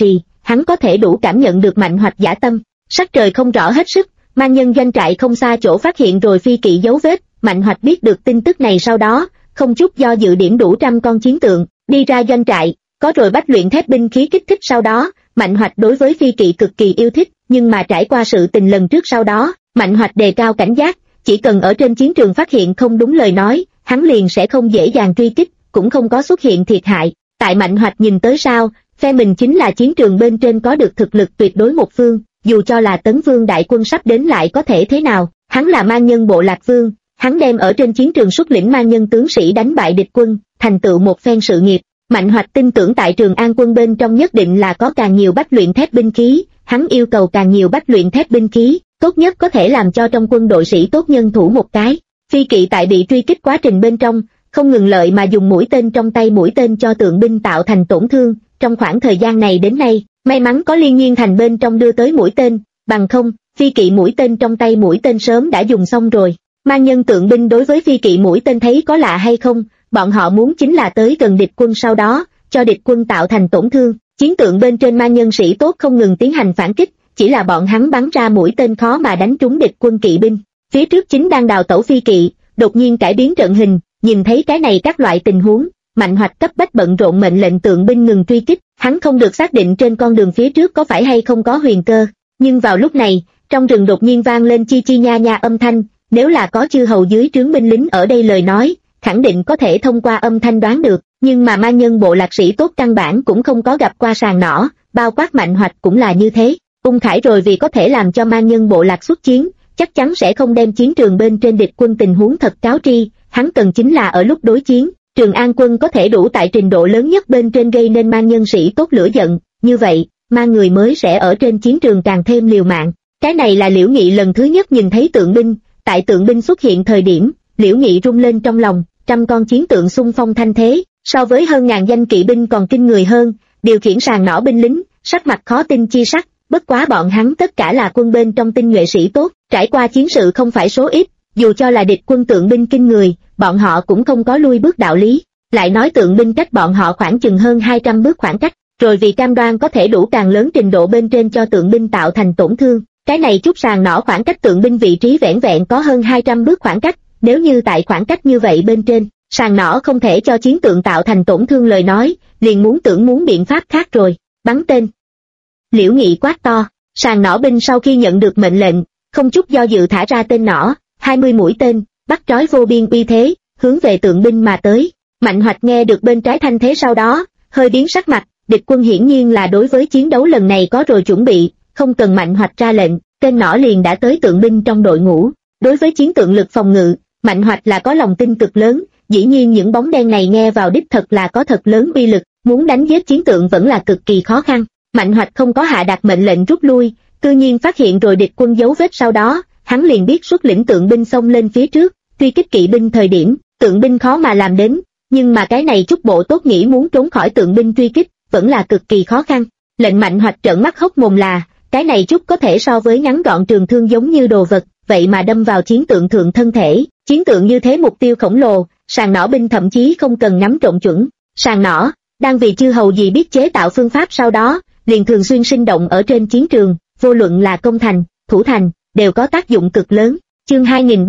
A: hắn có thể đủ cảm nhận được Mạnh Hoạch dã tâm. Sắc trời không rõ hết sức, mang nhân doanh trại không xa chỗ phát hiện rồi phi kỵ dấu vết. Mạnh Hoạch biết được tin tức này sau đó, không chút do dự điểm đủ 100 con chiến tượng, đi ra doanh trại, có rồi bách luyện thép binh khí kích thích sau đó. Mạnh Hoạch đối với phi kỵ cực kỳ yêu thích, nhưng mà trải qua sự tình lần trước sau đó, Mạnh Hoạch đề cao cảnh giác, chỉ cần ở trên chiến trường phát hiện không đúng lời nói, hắn liền sẽ không dễ dàng truy kích, cũng không có xuất hiện thiệt hại. Tại Mạnh Hoạch nhìn tới sao, phe mình chính là chiến trường bên trên có được thực lực tuyệt đối một phương, dù cho là Tấn Vương đại quân sắp đến lại có thể thế nào, hắn là mang nhân bộ lạc vương, hắn đem ở trên chiến trường xuất lĩnh mang nhân tướng sĩ đánh bại địch quân, thành tựu một phen sự nghiệp. Mạnh Hoạch tin tưởng tại Trường An quân bên trong nhất định là có càng nhiều bách luyện thép binh khí, hắn yêu cầu càng nhiều bách luyện thép binh khí, tốt nhất có thể làm cho trong quân đội sĩ tốt nhân thủ một cái. Phi kỵ tại bị truy kích quá trình bên trong, không ngừng lợi mà dùng mũi tên trong tay mũi tên cho tượng binh tạo thành tổn thương. Trong khoảng thời gian này đến nay, may mắn có Liên Nhiên Thành bên trong đưa tới mũi tên, bằng không, phi kỵ mũi tên trong tay mũi tên sớm đã dùng xong rồi. Mang nhân tượng binh đối với phi kỵ mũi tên thấy có lạ hay không, bọn họ muốn chính là tới gần địch quân sau đó, cho địch quân tạo thành tổn thương. Chiến tượng bên trên mang nhân sĩ tốt không ngừng tiến hành phản kích, chỉ là bọn hắn bắn ra mũi tên khó mà đánh trúng địch quân kỵ binh. Phía trước chính đang đào tẩu phi kỵ, đột nhiên cải biến trận hình, nhìn thấy cái này các loại tình huống, Mạnh Hoạch cấp bách bận rộn mệnh lệnh tượng binh ngừng truy kích, hắn không được xác định trên con đường phía trước có phải hay không có huyền cơ. Nhưng vào lúc này, trong rừng đột nhiên vang lên chi chi nha nha âm thanh, nếu là có chư hầu dưới trướng binh lính ở đây lời nói, khẳng định có thể thông qua âm thanh đoán được, nhưng mà mang nhân bộ lạc sĩ tốt căn bản cũng không có gặp qua sàng nỏ, bao quát Mạnh Hoạch cũng là như thế. Ung Khải rồi vì có thể làm cho mang nhân bộ lạc xuất chiến, chắc chắn sẽ không đem chiến trường bên trên địch quân tình huống thật cáo tri, hắn cần chính là ở lúc đối chiến, Trường An quân có thể đủ tại trình độ lớn nhất bên trên gây nên mang nhân sĩ tốt lửa giận, như vậy, mang người mới sẽ ở trên chiến trường càng thêm liều mạng. Cái này là Liễu Nghị lần thứ nhất nhìn thấy tượng binh, tại tượng binh xuất hiện thời điểm, Liễu Nghị rung lên trong lòng, 100 con chiến tượng xung phong thanh thế, so với hơn ngàn danh kỵ binh còn kinh người hơn, điều khiển sàng nỏ binh lính, sắc mặt khó tin chi sắc, bất quá bọn hắn tất cả là quân bên trong tinh nhuệ sĩ tốt, trải qua chiến sự không phải số ít, dù cho là địch quân tượng binh kinh người, bọn họ cũng không có lui bước đạo lý, lại nói tượng binh cách bọn họ khoảng chừng hơn 200 bước khoảng cách, rồi vì cam đoan có thể đủ càng lớn trình độ bên trên cho tượng binh tạo thành tổn thương, cái này chút sàng nỏ khoảng cách tượng binh vị trí vẻn vẹn có hơn 200 bước khoảng cách, nếu như tại khoảng cách như vậy bên trên, sàng nỏ không thể cho chiến tượng tạo thành tổn thương lời nói, liền muốn biện pháp khác rồi, bắn tên. Liễu Nghị quát to, sàng nỏ binh sau khi nhận được mệnh lệnh, không chút do dự thả ra tên nỏ, 20 mũi tên, bắt trói vô biên uy thế, hướng về tượng binh mà tới. Mạnh Hoạch nghe được bên trái thanh thế sau đó, hơi biến sắc mặt, địch quân hiển nhiên là đối với chiến đấu lần này có rồi chuẩn bị, không cần Mạnh Hoạch ra lệnh, tên nỏ liền đã tới tượng binh trong đội ngũ. Đối với chiến tượng lực phòng ngự, Mạnh Hoạch là có lòng tin cực lớn, dĩ nhiên những bóng đen này nghe vào đích thật là có thật lớn uy lực, muốn đánh giết chiến tượng vẫn là cực kỳ khó khăn. Mạnh Hoạch không có hạ đạt mệnh lệnh rút lui, cư nhiên phát hiện rồi địch quân dấu vết sau đó, hắn liền biết xuất lĩnh tượng binh xông lên phía trước, truy kích kỵ binh thời điểm, tượng binh khó mà làm đến, nhưng mà cái này chút bộ tốt nghĩ muốn trốn khỏi tượng binh truy kích, vẫn là cực kỳ khó khăn. Lệnh Mạnh Hoạch trợn mắt hốc mồm là, cái này chút có thể so với ngắn gọn trường thương giống như đồ vật, vậy mà đâm vào chiến tượng thượng thân thể, chiến tượng như thế mục tiêu khổng lồ, sàng nỏ binh thậm chí không cần ngắm trộn chuẩn. Sàng nỏ, đang vì chư hầu gì biết chế tạo phương pháp sau đó, liền thường xuyên sinh động ở trên chiến trường, vô luận là công thành, thủ thành, đều có tác dụng cực lớn. Chương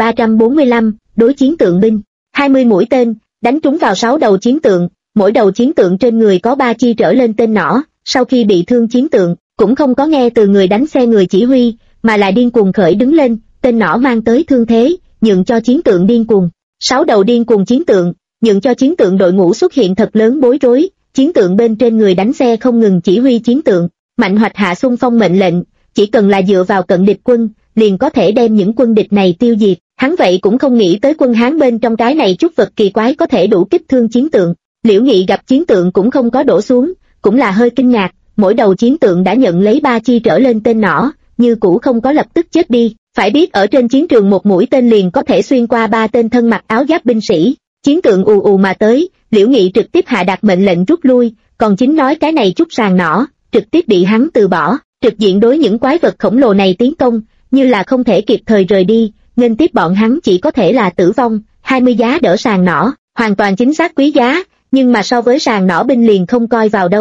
A: 2345, đối chiến tượng binh, 20 mũi tên, đánh trúng vào 6 đầu chiến tượng, mỗi đầu chiến tượng trên người có 3 chi trở lên tên nỏ, sau khi bị thương chiến tượng, cũng không có nghe từ người đánh xe người chỉ huy, mà là điên cuồng khởi đứng lên, tên nỏ mang tới thương thế, nhượng cho chiến tượng điên cuồng. 6 đầu điên cuồng chiến tượng, nhượng cho chiến tượng đội ngũ xuất hiện thật lớn bối rối, chiến tượng bên trên người đánh xe không ngừng chỉ huy chiến tượng. Mạnh Hoạch hạ xung phong mệnh lệnh, chỉ cần là dựa vào cận địch quân, liền có thể đem những quân địch này tiêu diệt. Hắn vậy cũng không nghĩ tới quân Hán bên trong cái này chút vật kỳ quái có thể đủ kích thương chiến tượng. Liễu Nghị gặp chiến tượng cũng không có đổ xuống, cũng là hơi kinh ngạc, mỗi đầu chiến tượng đã nhận lấy 3 chi trở lên tên nỏ, như cũ không có lập tức chết đi. Phải biết ở trên chiến trường một mũi tên liền có thể xuyên qua 3 tên thân mặc áo giáp binh sĩ. Chiến tượng ù ù mà tới, Liễu Nghị trực tiếp hạ đạt mệnh lệnh rút lui, còn chính nói cái này chút sàng nỏ, trực tiếp bị hắn từ bỏ, trực diện đối những quái vật khổng lồ này tiến công, như là không thể kịp thời rời đi, nên tiếp bọn hắn chỉ có thể là tử vong. 20 giá đỡ sàng nỏ, hoàn toàn chính xác quý giá, nhưng mà so với sàng nỏ binh liền không coi vào đâu.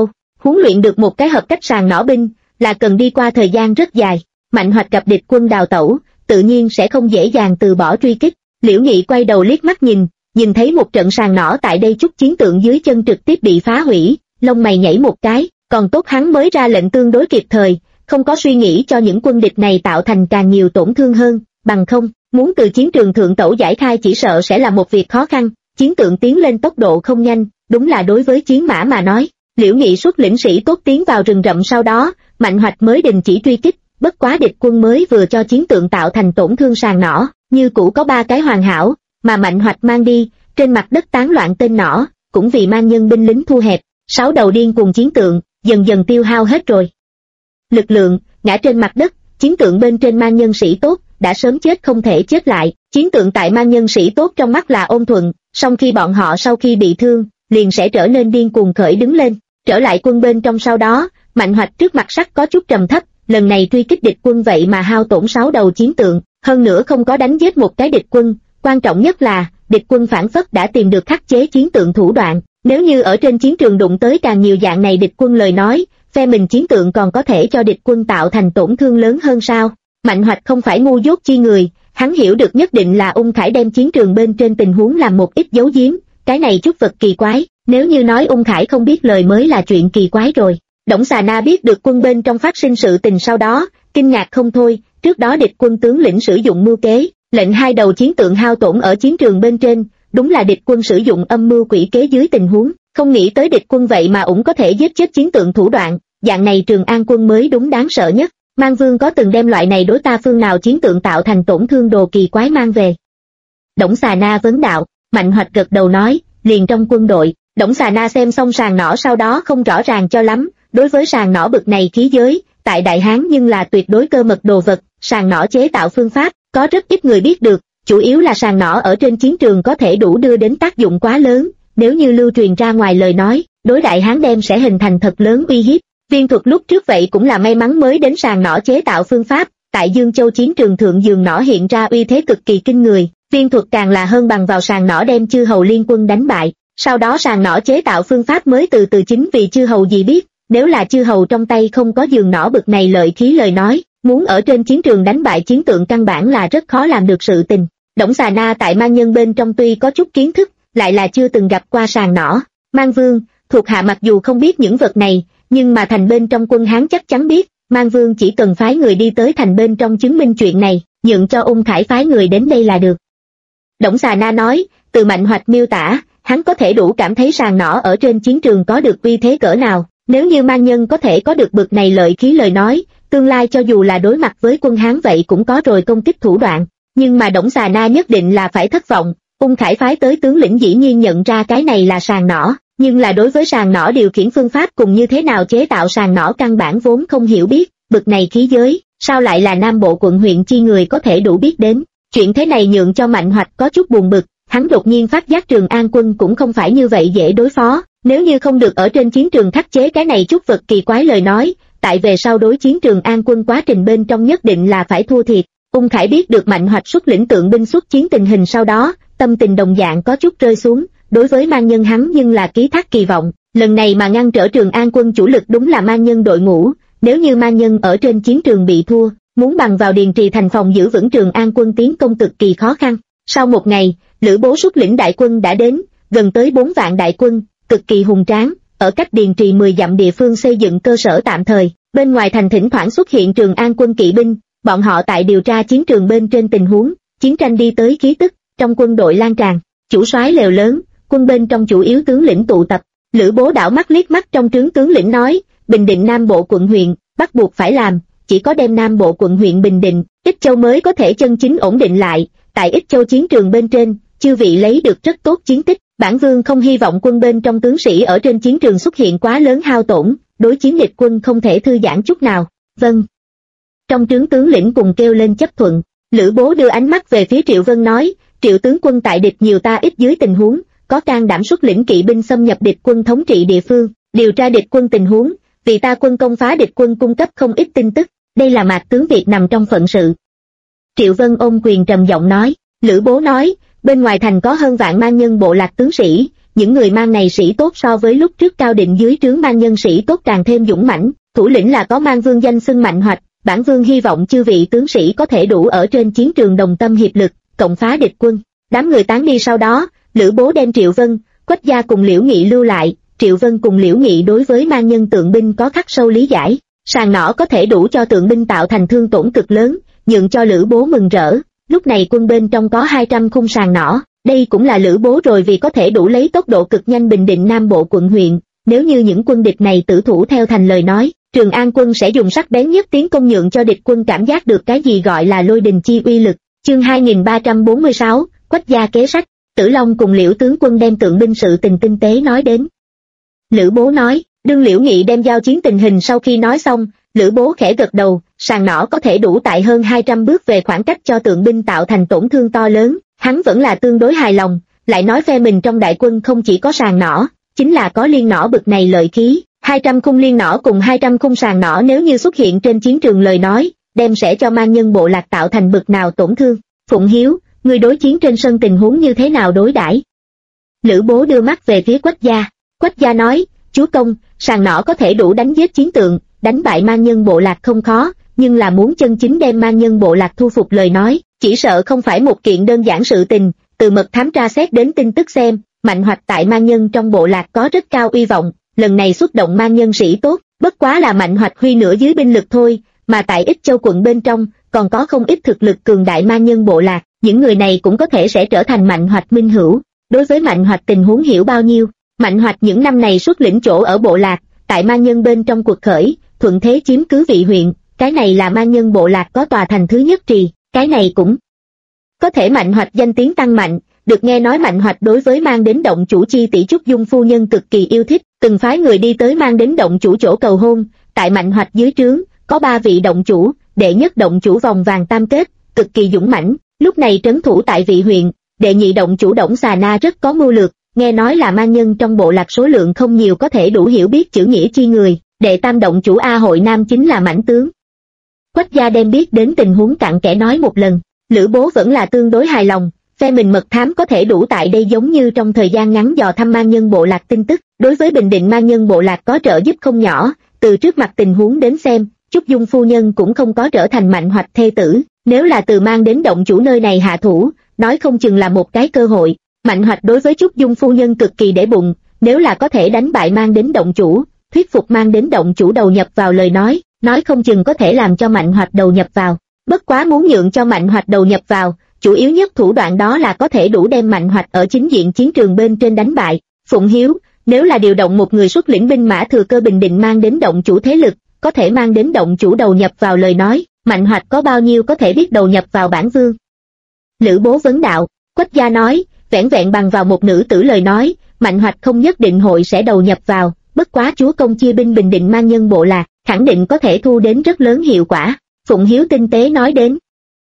A: huấn luyện được một cái hợp cách sàng nỏ binh, là cần đi qua thời gian rất dài. Mạnh Hoạch gặp địch quân đào tẩu, tự nhiên sẽ không dễ dàng từ bỏ truy kích. Liễu Nghị quay đầu liếc mắt nhìn thấy một trận sàng nỏ tại đây chút chiến tượng dưới chân trực tiếp bị phá hủy, lông mày nhảy một cái, còn tốt hắn mới ra lệnh tương đối kịp thời, không có suy nghĩ cho những quân địch này tạo thành càng nhiều tổn thương hơn, bằng không, muốn từ chiến trường thượng tẩu giải khai chỉ sợ sẽ là một việc khó khăn. Chiến tượng tiến lên tốc độ không nhanh, đúng là đối với chiến mã mà nói. Liễu Nghị xuất lĩnh sĩ tốt tiến vào rừng rậm, sau đó Mạnh Hoạch mới đình chỉ truy kích. Bất quá địch quân mới vừa cho chiến tượng tạo thành tổn thương sàng nỏ, như cũ có 3 cái hoàn hảo, mà Mạnh Hoạch mang đi, trên mặt đất tán loạn tên nỏ, cũng vì mang nhân binh lính thu hẹp, 6 đầu điên cùng chiến tượng, dần dần tiêu hao hết rồi. Lực lượng, ngã trên mặt đất, chiến tượng bên trên mang nhân sĩ tốt, đã sớm chết không thể chết lại. Chiến tượng tại mang nhân sĩ tốt trong mắt là ôn thuận, song khi bọn họ sau khi bị thương, liền sẽ trở nên điên cuồng khởi đứng lên. Trở lại quân bên trong sau đó, Mạnh Hoạch trước mặt sắc có chút trầm thấp, lần này truy kích địch quân vậy mà hao tổn 6 đầu chiến tượng, hơn nữa không có đánh giết một cái địch quân, quan trọng nhất là, địch quân phản phất đã tìm được khắc chế chiến tượng thủ đoạn. Nếu như ở trên chiến trường đụng tới càng nhiều dạng này địch quân lời nói, phe mình chiến tượng còn có thể cho địch quân tạo thành tổn thương lớn hơn sao? Mạnh Hoạch không phải ngu dốt chi người, hắn hiểu được nhất định là Ung Khải đem chiến trường bên trên tình huống làm một ít giấu giếm, cái này chút vật kỳ quái, nếu như nói Ung Khải không biết lời mới là chuyện kỳ quái rồi. Đổng Xà Na biết được quân bên trong phát sinh sự tình sau đó, kinh ngạc không thôi, trước đó địch quân tướng lĩnh sử dụng mưu kế, lệnh 2 đầu chiến tượng hao tổn ở chiến trường bên trên, đúng là địch quân sử dụng âm mưu quỷ kế dưới tình huống, không nghĩ tới địch quân vậy mà cũng có thể giết chết chiến tượng thủ đoạn, dạng này Trường An quân mới đúng đáng sợ nhất. Mang Vương có từng đem loại này đối ta phương nào chiến tượng tạo thành tổn thương đồ kỳ quái mang về? Đổng Xà Na vấn đạo. Mạnh Hoạch gật đầu nói, liền trong quân đội. Đổng Xà Na xem xong sàng nỏ sau đó không rõ ràng cho lắm, đối với sàng nỏ bực này khí giới, tại Đại Hán nhưng là tuyệt đối cơ mật đồ vật, sàng nỏ chế tạo phương pháp, có rất ít người biết được, chủ yếu là sàng nỏ ở trên chiến trường có thể đủ đưa đến tác dụng quá lớn, nếu như lưu truyền ra ngoài lời nói, đối Đại Hán đem sẽ hình thành thật lớn uy hiếp. Viên Thuật lúc trước vậy cũng là may mắn mới đến sàng nỏ chế tạo phương pháp, tại Dương Châu chiến trường thượng giường nỏ hiện ra uy thế cực kỳ kinh người, Viên Thuật càng là hơn bằng vào sàng nỏ đem chư hầu liên quân đánh bại, sau đó sàng nỏ chế tạo phương pháp mới từ từ chính vì chư hầu gì biết, nếu là chư hầu trong tay không có giường nỏ bực này lợi khí lời nói, muốn ở trên chiến trường đánh bại chiến tượng căn bản là rất khó làm được sự tình. Đổng Xà Na tại Mang Nhân bên trong tuy có chút kiến thức, lại là chưa từng gặp qua sàng nỏ. Mang Vương, thuộc hạ mặc dù không biết những vật này, nhưng mà thành bên trong quân Hán chắc chắn biết, Mang Vương chỉ cần phái người đi tới thành bên trong chứng minh chuyện này, nhượng cho Ung Khải phái người đến đây là được. Đổng Xà Na nói, từ Mạnh Hoạch miêu tả, hắn có thể đủ cảm thấy sàng nỏ ở trên chiến trường có được uy thế cỡ nào, nếu như Mang Nhân có thể có được bực này lợi khí lời nói, tương lai cho dù là đối mặt với quân Hán vậy cũng có rồi công kích thủ đoạn, nhưng mà Đổng Xà Na nhất định là phải thất vọng, Ung Khải phái tới tướng lĩnh dĩ nhiên nhận ra cái này là sàng nỏ, nhưng là đối với sàng nỏ điều khiển phương pháp cùng như thế nào chế tạo sàng nỏ căn bản vốn không hiểu biết, bực này khí giới, sao lại là Nam Bộ quận huyện chi người có thể đủ biết đến, chuyện thế này nhượng cho Mạnh Hoạch có chút buồn bực, hắn đột nhiên phát giác Trường An quân cũng không phải như vậy dễ đối phó, nếu như không được ở trên chiến trường khắc chế cái này chút vật kỳ quái lời nói, tại về sau đối chiến Trường An quân quá trình bên trong nhất định là phải thua thiệt. Ung Khải biết được Mạnh Hoạch xuất lĩnh tượng binh xuất chiến tình hình sau đó, tâm tình đồng dạng có chút rơi xuống, đối với Mang Nhân hắn nhưng là ký thác kỳ vọng, lần này mà ngăn trở Trường An quân chủ lực đúng là Mang Nhân đội ngũ, nếu như Mang Nhân ở trên chiến trường bị thua, muốn bằng vào Điền Trì thành phòng giữ vững Trường An quân tiến công cực kỳ khó khăn. Sau một ngày, Lữ Bố xuất lĩnh đại quân đã đến, gần tới 4 vạn đại quân, cực kỳ hùng tráng, ở cách Điền Trì 10 dặm địa phương xây dựng cơ sở tạm thời, bên ngoài thành thỉnh thoảng xuất hiện Trường An quân kỵ binh, bọn họ tại điều tra chiến trường bên trên tình huống, chiến tranh đi tới khí tức, trong quân đội lan tràn, chủ soái lều lớn, quân bên trong chủ yếu tướng lĩnh tụ tập, Lữ Bố đảo mắt liếc mắt trong trướng tướng lĩnh nói, bình định Nam Bộ quận huyện, bắt buộc phải làm, chỉ có đem Nam Bộ quận huyện bình định, Ích Châu mới có thể chân chính ổn định lại, tại Ích Châu chiến trường bên trên, chư vị lấy được rất tốt chiến tích, bản vương không hy vọng quân bên trong tướng sĩ ở trên chiến trường xuất hiện quá lớn hao tổn, đối chiến địch quân không thể thư giãn chút nào. Vâng. Trong trướng tướng lĩnh cùng kêu lên chấp thuận, Lữ Bố đưa ánh mắt về phía Triệu Vân nói, Triệu tướng quân tại địch nhiều ta ít dưới tình huống, có can đảm xuất lĩnh kỵ binh xâm nhập địch quân thống trị địa phương, điều tra địch quân tình huống, vì ta quân công phá địch quân cung cấp không ít tin tức, đây là mạc tướng việc nằm trong phận sự. Triệu Vân ôm quyền trầm giọng nói, Lữ Bố nói, bên ngoài thành có hơn vạn Mang Nhân bộ lạc tướng sĩ, những người mang này sĩ tốt so với lúc trước Cao Định dưới trướng mang nhân sĩ tốt càng thêm dũng mãnh, thủ lĩnh là có mang vương danh xưng Mạnh Hoạch. Bản vương hy vọng chư vị tướng sĩ có thể đủ ở trên chiến trường đồng tâm hiệp lực, cộng phá địch quân. Đám người tán đi sau đó, Lữ Bố đem Triệu Vân, Quách Gia cùng Liễu Nghị lưu lại. Triệu Vân cùng Liễu Nghị đối với mang nhân tượng binh có khắc sâu lý giải, sàng nỏ có thể đủ cho tượng binh tạo thành thương tổn cực lớn, nhượng cho Lữ Bố mừng rỡ. Lúc này quân bên trong có 200 khung sàng nỏ, đây cũng là Lữ Bố rồi vì có thể đủ lấy tốc độ cực nhanh bình định Nam Bộ quận huyện. Nếu như những quân địch này tử thủ theo thành lời nói, Trường An quân sẽ dùng sắc bén nhất tiến công nhượng cho địch quân cảm giác được cái gì gọi là lôi đình chi uy lực. Chương 2346, Quách Gia kế sách. Tử Long cùng Liễu tướng quân đem tượng binh sự tình tinh tế nói đến. Lữ Bố nói, đương Liễu Nghị đem giao chiến tình hình sau khi nói xong, Lữ Bố khẽ gật đầu, sàng nỏ có thể đủ tại hơn 200 bước về khoảng cách cho tượng binh tạo thành tổn thương to lớn, hắn vẫn là tương đối hài lòng, lại nói phe mình trong đại quân không chỉ có sàng nỏ, chính là có liên nỏ bực này lợi khí, 200 khung liên nỏ cùng 200 khung sàng nỏ nếu như xuất hiện trên chiến trường lời nói, đem sẽ cho mang nhân bộ lạc tạo thành bực nào tổn thương. Phụng Hiếu, người đối chiến trên sân tình huống như thế nào đối đãi? Lữ Bố đưa mắt về phía Quách Gia. Quách Gia nói, chúa công, sàng nỏ có thể đủ đánh giết chiến tượng, đánh bại mang nhân bộ lạc không khó, nhưng là muốn chân chính đem mang nhân bộ lạc thu phục lời nói, chỉ sợ không phải một kiện đơn giản sự tình. Từ mật thám tra xét đến tin tức xem, Mạnh Hoạch tại mang nhân trong bộ lạc có rất cao uy vọng, lần này xuất động mang nhân sĩ tốt, bất quá là Mạnh Hoạch huy nửa dưới binh lực thôi, mà tại Ích Châu quận bên trong, còn có không ít thực lực cường đại mang nhân bộ lạc, những người này cũng có thể sẽ trở thành Mạnh Hoạch minh hữu. Đối với Mạnh Hoạch tình huống hiểu bao nhiêu, Mạnh Hoạch những năm này xuất lĩnh chỗ ở bộ lạc, tại mang nhân bên trong cuộc khởi, thuận thế chiếm cứ vị huyện, cái này là mang nhân bộ lạc có tòa thành thứ nhất trì, cái này cũng có thể Mạnh Hoạch danh tiếng tăng mạnh. Được nghe nói Mạnh Hoạch đối với mang đến động chủ Chi tỷ Trúc Dung phu nhân cực kỳ yêu thích, từng phái người đi tới mang đến động chủ chỗ cầu hôn. Tại Mạnh Hoạch dưới trướng có 3 vị động chủ, đệ nhất động chủ Vòng Vàng Tam Kết, cực kỳ dũng mãnh, lúc này trấn thủ tại vị huyện. Đệ nhị động chủ Đổng Xà Na rất có mưu lược, nghe nói là mang nhân trong bộ lạc số lượng không nhiều có thể đủ hiểu biết chữ nghĩa chi người. Đệ tam động chủ A Hội Nam chính là mãnh tướng. Quách Gia đem biết đến tình huống cặn kẽ nói một lần. Lữ Bố vẫn là tương đối hài lòng, phe mình mật thám có thể đủ tại đây giống như trong thời gian ngắn dò thăm mang nhân bộ lạc tin tức, đối với bình định mang nhân bộ lạc có trợ giúp không nhỏ. Từ trước mặt tình huống đến xem, Trúc Dung phu nhân cũng không có trở thành Mạnh Hoạch thê tử, nếu là từ mang đến động chủ nơi này hạ thủ, nói không chừng là một cái cơ hội. Mạnh Hoạch đối với Trúc Dung phu nhân cực kỳ để bụng, nếu là có thể đánh bại mang đến động chủ, thuyết phục mang đến động chủ đầu nhập vào lời nói không chừng có thể làm cho Mạnh Hoạch đầu nhập vào. Bất quá muốn nhượng cho Mạnh Hoạch đầu nhập vào, chủ yếu nhất thủ đoạn đó là có thể đủ đem Mạnh Hoạch ở chính diện chiến trường bên trên đánh bại. Phụng Hiếu, nếu là điều động một người xuất lĩnh binh mã thừa cơ bình định mang đến động chủ thế lực, có thể mang đến động chủ đầu nhập vào lời nói, Mạnh Hoạch có bao nhiêu có thể biết đầu nhập vào bản vương? Lữ Bố vấn đạo. Quách Gia nói, vẻn vẹn bằng vào một nữ tử lời nói, Mạnh Hoạch không nhất định hội sẽ đầu nhập vào, bất quá chúa công chia binh bình định mang nhân bộ lạc, khẳng định có thể thu đến rất lớn hiệu quả. Phụng Hiếu tinh tế nói đến.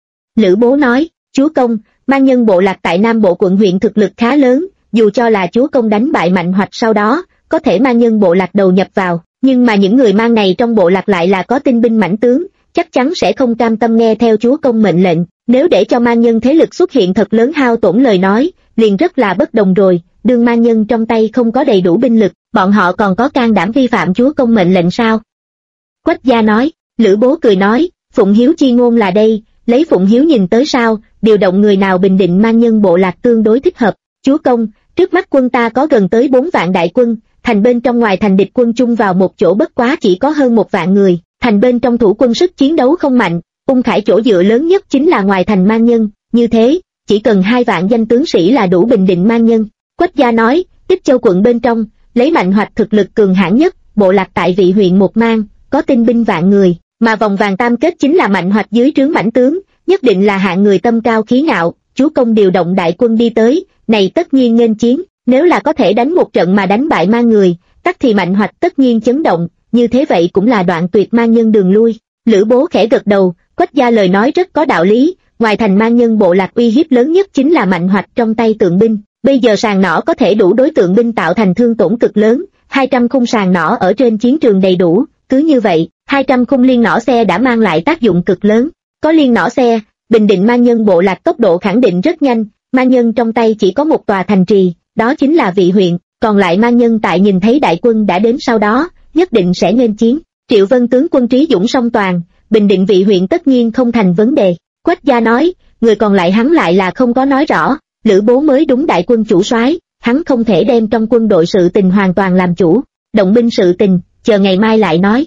A: Lữ Bố nói, chúa công, mang nhân bộ lạc tại Nam Bộ quận huyện thực lực khá lớn, dù cho là chúa công đánh bại Mạnh Hoạch sau đó, có thể mang nhân bộ lạc đầu nhập vào, nhưng mà những người mang này trong bộ lạc lại là có tinh binh mãnh tướng, chắc chắn sẽ không cam tâm nghe theo chúa công mệnh lệnh, nếu để cho mang nhân thế lực xuất hiện thật lớn hao tổn lời nói, liền rất là bất đồng rồi, đương mang nhân trong tay không có đầy đủ binh lực, bọn họ còn có can đảm vi phạm chúa công mệnh lệnh sao? Quách Gia nói. Lữ Bố cười nói, Phụng Hiếu chi ngôn là đây, lấy Phụng Hiếu nhìn tới sao, điều động người nào bình định mang nhân bộ lạc tương đối thích hợp. Chúa công, trước mắt quân ta có gần tới 4 vạn đại quân, thành bên trong ngoài thành địch quân chung vào một chỗ bất quá chỉ có hơn 1 vạn người, thành bên trong thủ quân sức chiến đấu không mạnh, Ung Khải chỗ dựa lớn nhất chính là ngoài thành mang nhân, như thế, chỉ cần 2 vạn danh tướng sĩ là đủ bình định mang nhân. Quách Gia nói, Ích Châu quận bên trong, lấy Mạnh Hoạch thực lực cường hãn nhất, bộ lạc tại vị huyện một mang, có tinh binh vạn người, mà Vòng Vàng Tam Kết chính là Mạnh Hoạch dưới trướng mãnh tướng, nhất định là hạng người tâm cao khí ngạo, chúa công điều động đại quân đi tới, này tất nhiên nghênh chiến, nếu là có thể đánh một trận mà đánh bại mang người, tắc thì Mạnh Hoạch tất nhiên chấn động, như thế vậy cũng là đoạn tuyệt mang nhân đường lui. Lữ Bố khẽ gật đầu, Quách Gia lời nói rất có đạo lý, ngoài thành mang nhân bộ lạc uy hiếp lớn nhất chính là Mạnh Hoạch trong tay tượng binh, bây giờ sàng nỏ có thể đủ đối tượng binh tạo thành thương tổn cực lớn, 200 khung sàng nỏ ở trên chiến trường đầy đủ, cứ như vậy, 200 khung liên nỏ xe đã mang lại tác dụng cực lớn, có liên nỏ xe, bình định mang nhân bộ lạc tốc độ khẳng định rất nhanh, mang nhân trong tay chỉ có một tòa thành trì, đó chính là Vị huyện, còn lại mang nhân tại nhìn thấy đại quân đã đến sau đó, nhất định sẽ nghênh chiến. Triệu Vân tướng quân trí dũng song toàn, bình định Vị huyện tất nhiên không thành vấn đề. Quách gia nói, người còn lại hắn lại là không có nói rõ, Lữ Bố mới đúng đại quân chủ soái, hắn không thể đem trong quân đội sự tình hoàn toàn làm chủ, động binh sự tình, chờ ngày mai lại nói.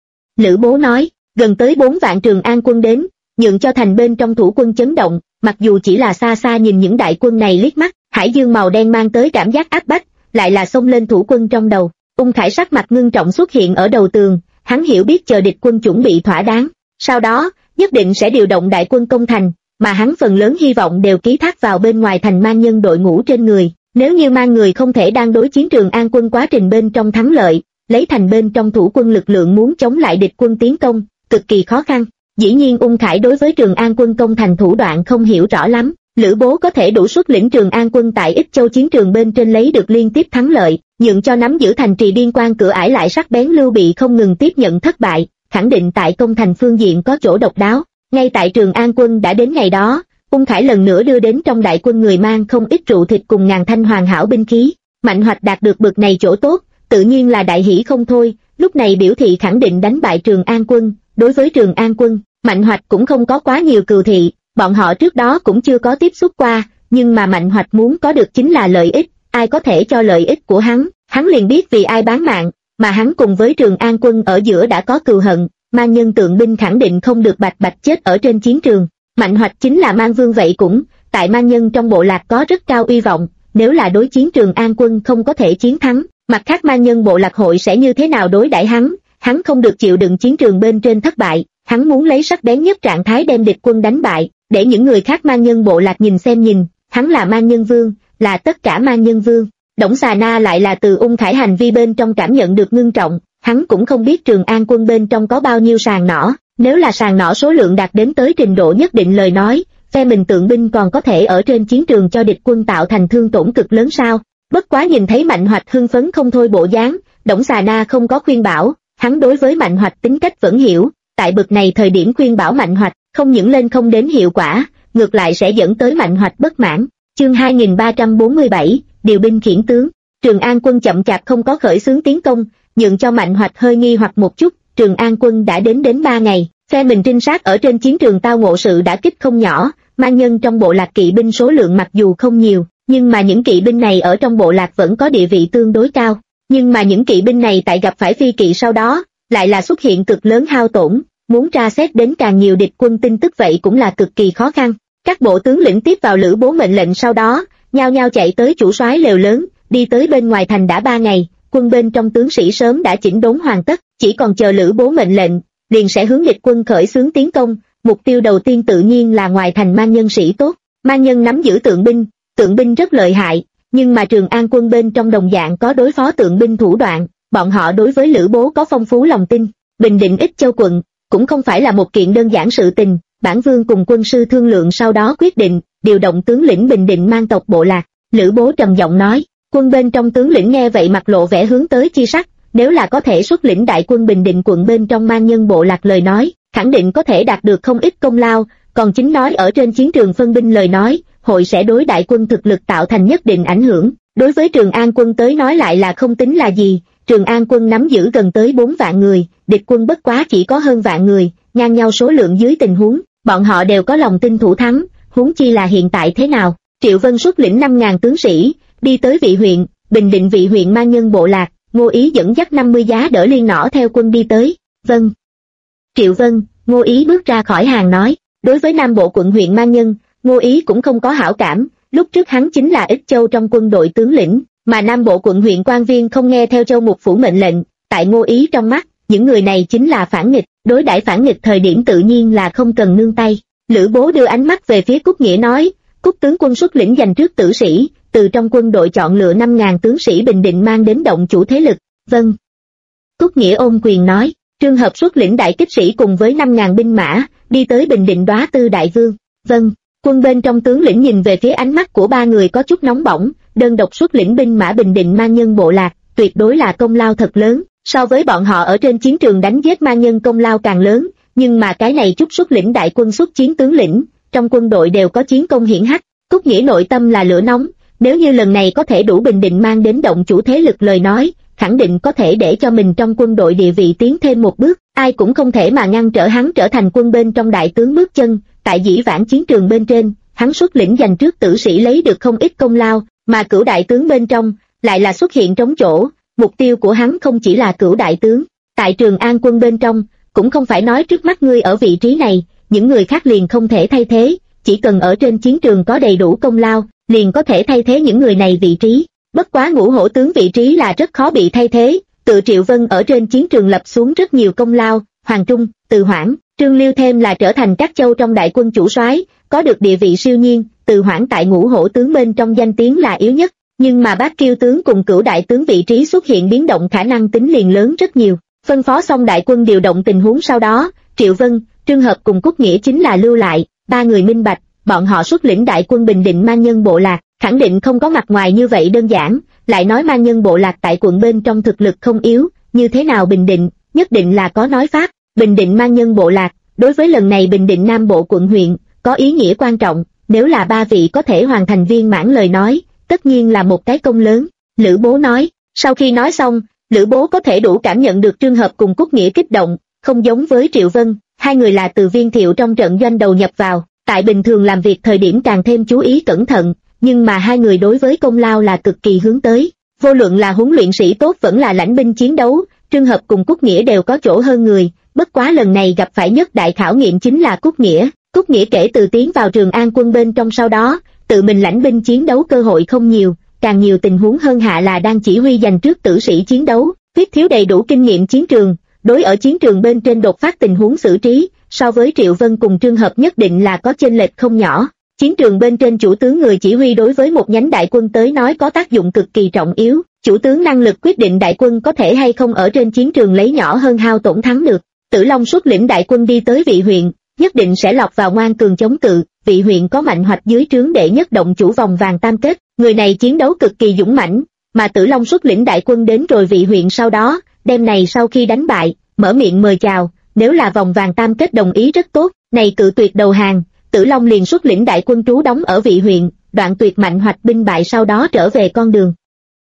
A: Lữ Bố nói, gần tới 4 vạn Trường An quân đến, nhượng cho thành bên trong thủ quân chấn động, mặc dù chỉ là xa xa nhìn những đại quân này liếc mắt, hải dương màu đen mang tới cảm giác áp bách, lại là xông lên thủ quân trong đầu. Ung Khải sắc mặt ngưng trọng xuất hiện ở đầu tường, hắn hiểu biết chờ địch quân chuẩn bị thỏa đáng, sau đó, nhất định sẽ điều động đại quân công thành, mà hắn phần lớn hy vọng đều ký thác vào bên ngoài thành mang nhân đội ngũ trên người. Nếu như mang người không thể đang đối chiến Trường An quân quá trình bên trong thắng lợi, lấy thành bên trong thủ quân lực lượng muốn chống lại địch quân tiến công, cực kỳ khó khăn. Dĩ nhiên Ung Khải đối với Trường An quân công thành thủ đoạn không hiểu rõ lắm, Lữ Bố có thể đủ xuất lĩnh Trường An quân tại Ích Châu chiến trường bên trên lấy được liên tiếp thắng lợi, nhượng cho nắm giữ thành trì biên quan cửa ải lại sắc bén Lưu Bị không ngừng tiếp nhận thất bại, khẳng định tại công thành phương diện có chỗ độc đáo. Ngay tại Trường An quân đã đến ngày đó, Ung Khải lần nữa đưa đến trong đại quân người mang không ít rượu thịt cùng ngàn thanh hoàn hảo binh khí. Mạnh Hoạch đạt được bực này chỗ tốt, tự nhiên là đại hỷ không thôi, lúc này biểu thị khẳng định đánh bại Trường An quân. Đối với Trường An quân, Mạnh Hoạch cũng không có quá nhiều cừu thị, bọn họ trước đó cũng chưa có tiếp xúc qua, nhưng mà Mạnh Hoạch muốn có được chính là lợi ích, ai có thể cho lợi ích của hắn liền biết vì ai bán mạng, mà hắn cùng với Trường An quân ở giữa đã có cừu hận, mang nhân tượng binh khẳng định không được bạch bạch chết ở trên chiến trường. Mạnh Hoạch chính là mang vương vậy cũng, tại mang nhân trong bộ lạc có rất cao uy vọng, nếu là đối chiến Trường An quân không có thể chiến thắng, mặt khác mang nhân bộ lạc hội sẽ như thế nào đối đãi hắn không được chịu đựng chiến trường bên trên thất bại, hắn muốn lấy sắc bén nhất trạng thái đem địch quân đánh bại, để những người khác mang nhân bộ lạc nhìn, hắn là mang nhân vương, là tất cả mang nhân vương. Đổng Xà Na lại là từ Ung Khải hành vi bên trong cảm nhận được ngưng trọng, hắn cũng không biết Trường An quân bên trong có bao nhiêu sàng nỏ, nếu là sàng nỏ số lượng đạt đến tới trình độ nhất định lời nói, phe mình tượng binh còn có thể ở trên chiến trường cho địch quân tạo thành thương tổn cực lớn sao. Bất quá nhìn thấy Mạnh Hoạch hưng phấn không thôi bộ dáng, Đổng Xà Na không có khuyên bảo, hắn đối với Mạnh Hoạch tính cách vẫn hiểu, tại bực này thời điểm khuyên bảo Mạnh Hoạch, không những lên không đến hiệu quả, ngược lại sẽ dẫn tới Mạnh Hoạch bất mãn. Chương 2347, điều binh khiển tướng. Trường An quân chậm chạp không có khởi xướng tiến công, nhượng cho Mạnh Hoạch hơi nghi hoặc một chút. Trường An quân đã đến 3 ngày, phe mình trinh sát ở trên chiến trường tao ngộ sự đả kích không nhỏ, mang nhân trong bộ lạc kỵ binh số lượng mặc dù không nhiều, nhưng mà những kỵ binh này ở trong bộ lạc vẫn có địa vị tương đối cao. Nhưng mà những kỵ binh này tại gặp phải phi kỵ sau đó, lại là xuất hiện cực lớn hao tổn, muốn tra xét đến càng nhiều địch quân tin tức vậy cũng là cực kỳ khó khăn. Các bộ tướng lĩnh tiếp vào Lữ Bố mệnh lệnh sau đó, nhao nhao chạy tới chủ soái lều lớn, đi tới bên ngoài thành đã 3 ngày, quân bên trong tướng sĩ sớm đã chỉnh đốn hoàn tất, chỉ còn chờ Lữ Bố mệnh lệnh, liền sẽ hướng địch quân khởi xướng tiến công. Mục tiêu đầu tiên tự nhiên là ngoài thành mang nhân sĩ tốt. Mang nhân nắm giữ tượng binh rất lợi hại, nhưng mà Trường An quân bên trong đồng dạng có đối phó tượng binh thủ đoạn, bọn họ đối với Lữ Bố có phong phú lòng tin. Bình định Ích Châu quận cũng không phải là một kiện đơn giản sự tình, bản vương cùng quân sư thương lượng sau đó quyết định điều động tướng lĩnh bình định mang tộc bộ lạc. Lữ Bố trầm giọng nói. Quân bên trong tướng lĩnh nghe vậy mặt lộ vẻ hướng tới chi sắc, nếu là có thể xuất lĩnh đại quân bình định quận bên trong mang nhân bộ lạc lời nói, khẳng định có thể đạt được không ít công lao, còn chính nói ở trên chiến trường phân binh lời nói, hội sẽ đối đại quân thực lực tạo thành nhất định ảnh hưởng. Đối với Trường An quân tới nói lại là không tính là gì, Trường An quân nắm giữ gần tới 4 vạn người, địch quân bất quá chỉ có hơn vạn người, ngang nhau số lượng dưới tình huống, bọn họ đều có lòng tin thủ thắng, huống chi là hiện tại thế nào. Triệu Vân xuất lĩnh 5.000 tướng sĩ, đi tới Vị huyện, bình định Vị huyện mang nhân bộ lạc, Ngô Ý dẫn dắt 50 giá đỡ liên nỏ theo quân đi tới. Vâng. Triệu Vân, Ngô Ý bước ra khỏi hàng nói, đối với Nam Bộ quận huyện mang nhân, Ngô Ý cũng không có hảo cảm, lúc trước hắn chính là Ích Châu trong quân đội tướng lĩnh, mà Nam Bộ quận huyện quan viên không nghe theo Châu Mục phủ mệnh lệnh, tại Ngô Ý trong mắt, những người này chính là phản nghịch, đối đãi phản nghịch thời điểm tự nhiên là không cần nương tay. Lữ Bố đưa ánh mắt về phía Cúc Nghĩa nói, Cúc tướng quân xuất lĩnh giành trước tử sĩ, từ trong quân đội chọn lựa 5.000 tướng sĩ bình định mang đến động chủ thế lực. Vâng. Cúc Nghĩa ôm quyền nói, Trương Hợp xuất lĩnh đại kích sĩ cùng với 5.000 binh mã, đi tới bình định Đóa Tư đại vương. Vâng. Quân bên trong tướng lĩnh nhìn về phía ánh mắt của 3 người có chút nóng bỏng, đơn độc xuất lĩnh binh mã bình định mang nhân bộ lạc, tuyệt đối là công lao thật lớn, so với bọn họ ở trên chiến trường đánh giết mang nhân công lao càng lớn, nhưng mà cái này chút xuất lĩnh đại quân xuất chiến tướng lĩnh, trong quân đội đều có chiến công hiển hách. Cúc Nghĩa nội tâm là lửa nóng, Nếu như lần này có thể đủ Bình Định mang đến động chủ thế lực lời nói, khẳng định có thể để cho mình trong quân đội địa vị tiến thêm một bước, ai cũng không thể mà ngăn trở hắn trở thành quân bên trong đại tướng bước chân. Tại dĩ vãng chiến trường bên trên, hắn xuất lĩnh giành trước tử sĩ lấy được không ít công lao, mà Cửu đại tướng bên trong lại là xuất hiện trống chỗ. Mục tiêu của hắn không chỉ là Cửu đại tướng, tại Trường An quân bên trong, cũng không phải nói trước mắt ngươi ở vị trí này, những người khác liền không thể thay thế, chỉ cần ở trên chiến trường có đầy đủ công lao, liền có thể thay thế những người này vị trí. Bất quá Ngũ hổ tướng vị trí là rất khó bị thay thế, tự Triệu Vân ở trên chiến trường lập xuống rất nhiều công lao, Hoàng Trung, Từ Hoảng, Trương Liêu thêm là trở thành các châu trong đại quân chủ soái, có được địa vị siêu nhiên. Từ Hoảng tại Ngũ hổ tướng bên trong danh tiếng là yếu nhất, nhưng mà Bát Kiêu tướng cùng Cửu đại tướng vị trí xuất hiện biến động khả năng tính liền lớn rất nhiều. Phân phó xong đại quân điều động tình huống sau đó, Triệu Vân, Trương Hợp cùng Cúc Nghĩa chính là lưu lại, ba người minh bạch, bọn họ xuất lĩnh đại quân Bình Định mang nhân bộ lạc, khẳng định không có mặt ngoài như vậy đơn giản, lại nói mang nhân bộ lạc tại quận bên trong thực lực không yếu, như thế nào Bình Định, nhất định là có nói pháp. Bình Định mang nhân bộ lạc, đối với lần này Bình Định Nam Bộ quận huyện, có ý nghĩa quan trọng, nếu là ba vị có thể hoàn thành viên mãn lời nói, tất nhiên là một cái công lớn. Lữ Bố nói, sau khi nói xong, Lữ Bố có thể đủ cảm nhận được Trương Hợp cùng Cúc Nghĩa kích động, không giống với Triệu Vân, hai người là từ Viên Thiệu trong trận doanh đầu nhập vào, tại bình thường làm việc thời điểm càng thêm chú ý cẩn thận, nhưng mà hai người đối với công lao là cực kỳ hướng tới. Vô luận là huấn luyện sĩ tốt vẫn là lãnh binh chiến đấu, Trương Hợp cùng Cúc Nghĩa đều có chỗ hơn người, bất quá lần này gặp phải nhất đại khảo nghiệm chính là Cúc Nghĩa. Cúc Nghĩa kể từ tiến vào Trường An quân bên trong sau đó, tự mình lãnh binh chiến đấu cơ hội không nhiều, càng nhiều tình huống hơn hạ là đang chỉ huy giành trước tử sĩ chiến đấu, khuyết thiếu đầy đủ kinh nghiệm chiến trường, đối ở chiến trường bên trên đột phát tình huống xử trí, so với Triệu Vân cùng Trương Hợp nhất định là có chênh lệch không nhỏ. Chiến trường bên trên chủ tướng người chỉ huy đối với một nhánh đại quân tới nói có tác dụng cực kỳ trọng yếu, chủ tướng năng lực quyết định đại quân có thể hay không ở trên chiến trường lấy nhỏ hơn hao tổn thắng được. Tử Long xuất lĩnh đại quân đi tới Vị huyện, nhất định sẽ lọt vào ngoan cường chống cự. Vị huyện có Mạnh Hoạch dưới trướng đệ nhất động chủ vòng vàng tam kết, người này chiến đấu cực kỳ dũng mãnh, mà Tử Long xuất lĩnh đại quân đến rồi Vị huyện sau đó, đêm này sau khi đánh bại, mở miệng mời chào, nếu là vòng vàng tam kết đồng ý rất tốt, này cự tuyệt đầu hàng, Tử Long liền xuất lĩnh đại quân trú đóng ở Vị huyện, đoạn tuyệt Mạnh Hoạch binh bại sau đó trở về con đường.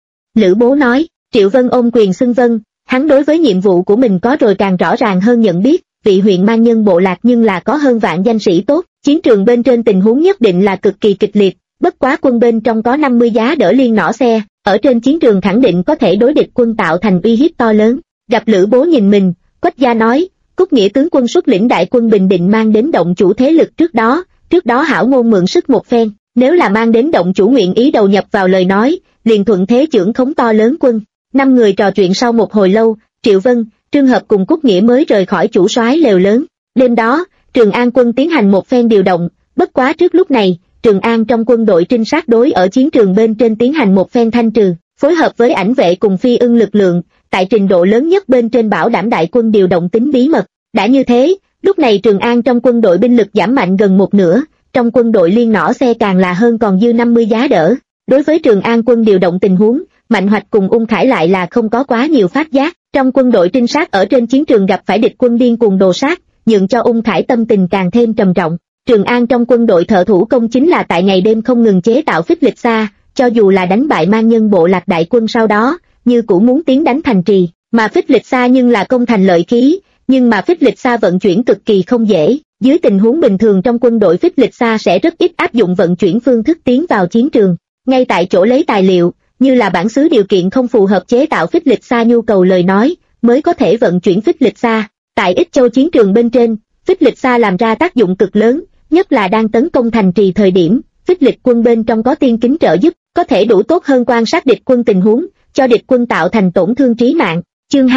A: Lữ Bố nói, Triệu Vân ôm quyền xưng vâng, hắn đối với nhiệm vụ của mình có rồi càng rõ ràng hơn nhận biết. Vị huyện mang nhân bộ lạc nhưng là có hơn vạn danh sĩ tốt, chiến trường bên trên tình huống nhất định là cực kỳ kịch liệt, bất quá quân bên trong có 50 giá đỡ liên nỏ xe, ở trên chiến trường khẳng định có thể đối địch quân tạo thành uy hiếp to lớn. Gặp Lữ Bố nhìn mình, Quách Gia nói, Cúc Nghĩa tướng quân xuất lĩnh đại quân Bình Định mang đến động chủ thế lực trước đó hảo ngôn mượn sức một phen, nếu là mang đến động chủ nguyện ý đầu nhập vào lời nói, liền thuận thế chưởng khống to lớn quân. Năm người trò chuyện sau một hồi lâu, Triệu Vân, Trương Hợp cùng Cúc Nghĩa mới rời khỏi chủ soái lều lớn. Đêm đó, Trường An quân tiến hành một phen điều động, bất quá trước lúc này, Trường An trong quân đội trinh sát đối ở chiến trường bên trên tiến hành một phen thanh trừ, phối hợp với ảnh vệ cùng phi ưng lực lượng, tại trình độ lớn nhất bên trên bảo đảm đại quân điều động tính bí mật. Đã như thế, lúc này Trường An trong quân đội binh lực giảm mạnh gần một nửa, trong quân đội liên nỏ xe càng là hơn còn dư 50 giá đỡ. Đối với Trường An quân điều động tình huống, Mạnh Hoạch cùng Ung Khải lại là không có quá nhiều phát giác. Trong quân đội trinh sát ở trên chiến trường gặp phải địch quân điên cuồng đồ sát, nhượng cho Ung Khải tâm tình càng thêm trầm trọng. Trường An trong quân đội thợ thủ công chính là tại ngày đêm không ngừng chế tạo phích lịch xa, cho dù là đánh bại mang nhân bộ lạc đại quân sau đó, như cũng muốn tiến đánh thành trì, mà phích lịch xa nhưng là công thành lợi khí, nhưng mà phích lịch xa vận chuyển cực kỳ không dễ. Dưới tình huống bình thường trong quân đội phích lịch xa sẽ rất ít áp dụng vận chuyển phương thức tiến vào chiến trường, ngay tại chỗ lấy tài liệu, như là bản xứ điều kiện không phù hợp chế tạo phích lịch xa nhu cầu lời nói, mới có thể vận chuyển phích lịch xa. Tại Ích Châu chiến trường bên trên, phích lịch xa làm ra tác dụng cực lớn, nhất là đang tấn công thành trì thời điểm, phích lịch quân bên trong có tiên kính trợ giúp, có thể đủ tốt hơn quan sát địch quân tình huống, cho địch quân tạo thành tổn thương trí mạng. Chương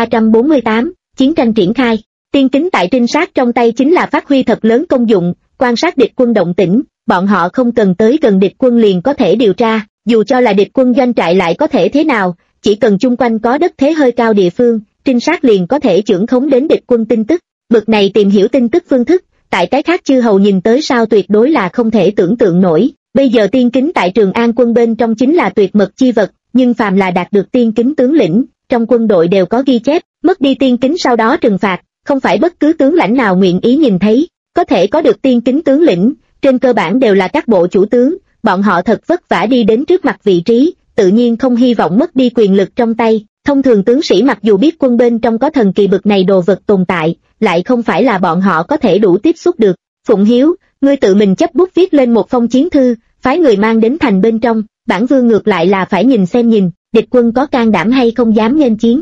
A: 2348, chiến tranh triển khai. Tiên kính tại trinh sát trong tay chính là phát huy thật lớn công dụng, quan sát địch quân động tĩnh, bọn họ không cần tới gần địch quân liền có thể điều tra, dù cho là địch quân doanh trại lại có thể thế nào, chỉ cần chung quanh có đất thế hơi cao địa phương, trinh sát liền có thể chưởng khống đến địch quân tin tức. Bực này tìm hiểu tin tức phương thức, tại cái khác chư hầu nhìn tới sao tuyệt đối là không thể tưởng tượng nổi. Bây giờ tiên kính tại Trường An quân bên trong chính là tuyệt mật chi vật, nhưng phàm là đạt được tiên kính tướng lĩnh, trong quân đội đều có ghi chép, mất đi tiên kính sau đó trừng phạt, không phải bất cứ tướng lãnh nào nguyện ý nhìn thấy. Có thể có được tiên kính tướng lĩnh, trên cơ bản đều là các bộ chủ tướng, bọn họ thật vất vả đi đến trước mặt vị trí, tự nhiên không hy vọng mất đi quyền lực trong tay. Thông thường tướng sĩ mặc dù biết quân bên trong có thần kỳ bực này đồ vật tồn tại, lại không phải là bọn họ có thể đủ tiếp xúc được. Phụng Hiếu, ngươi tự mình chấp bút viết lên một phong chiến thư, phái người mang đến thành bên trong, bản vương ngược lại là phải nhìn, địch quân có can đảm hay không dám nghênh chiến.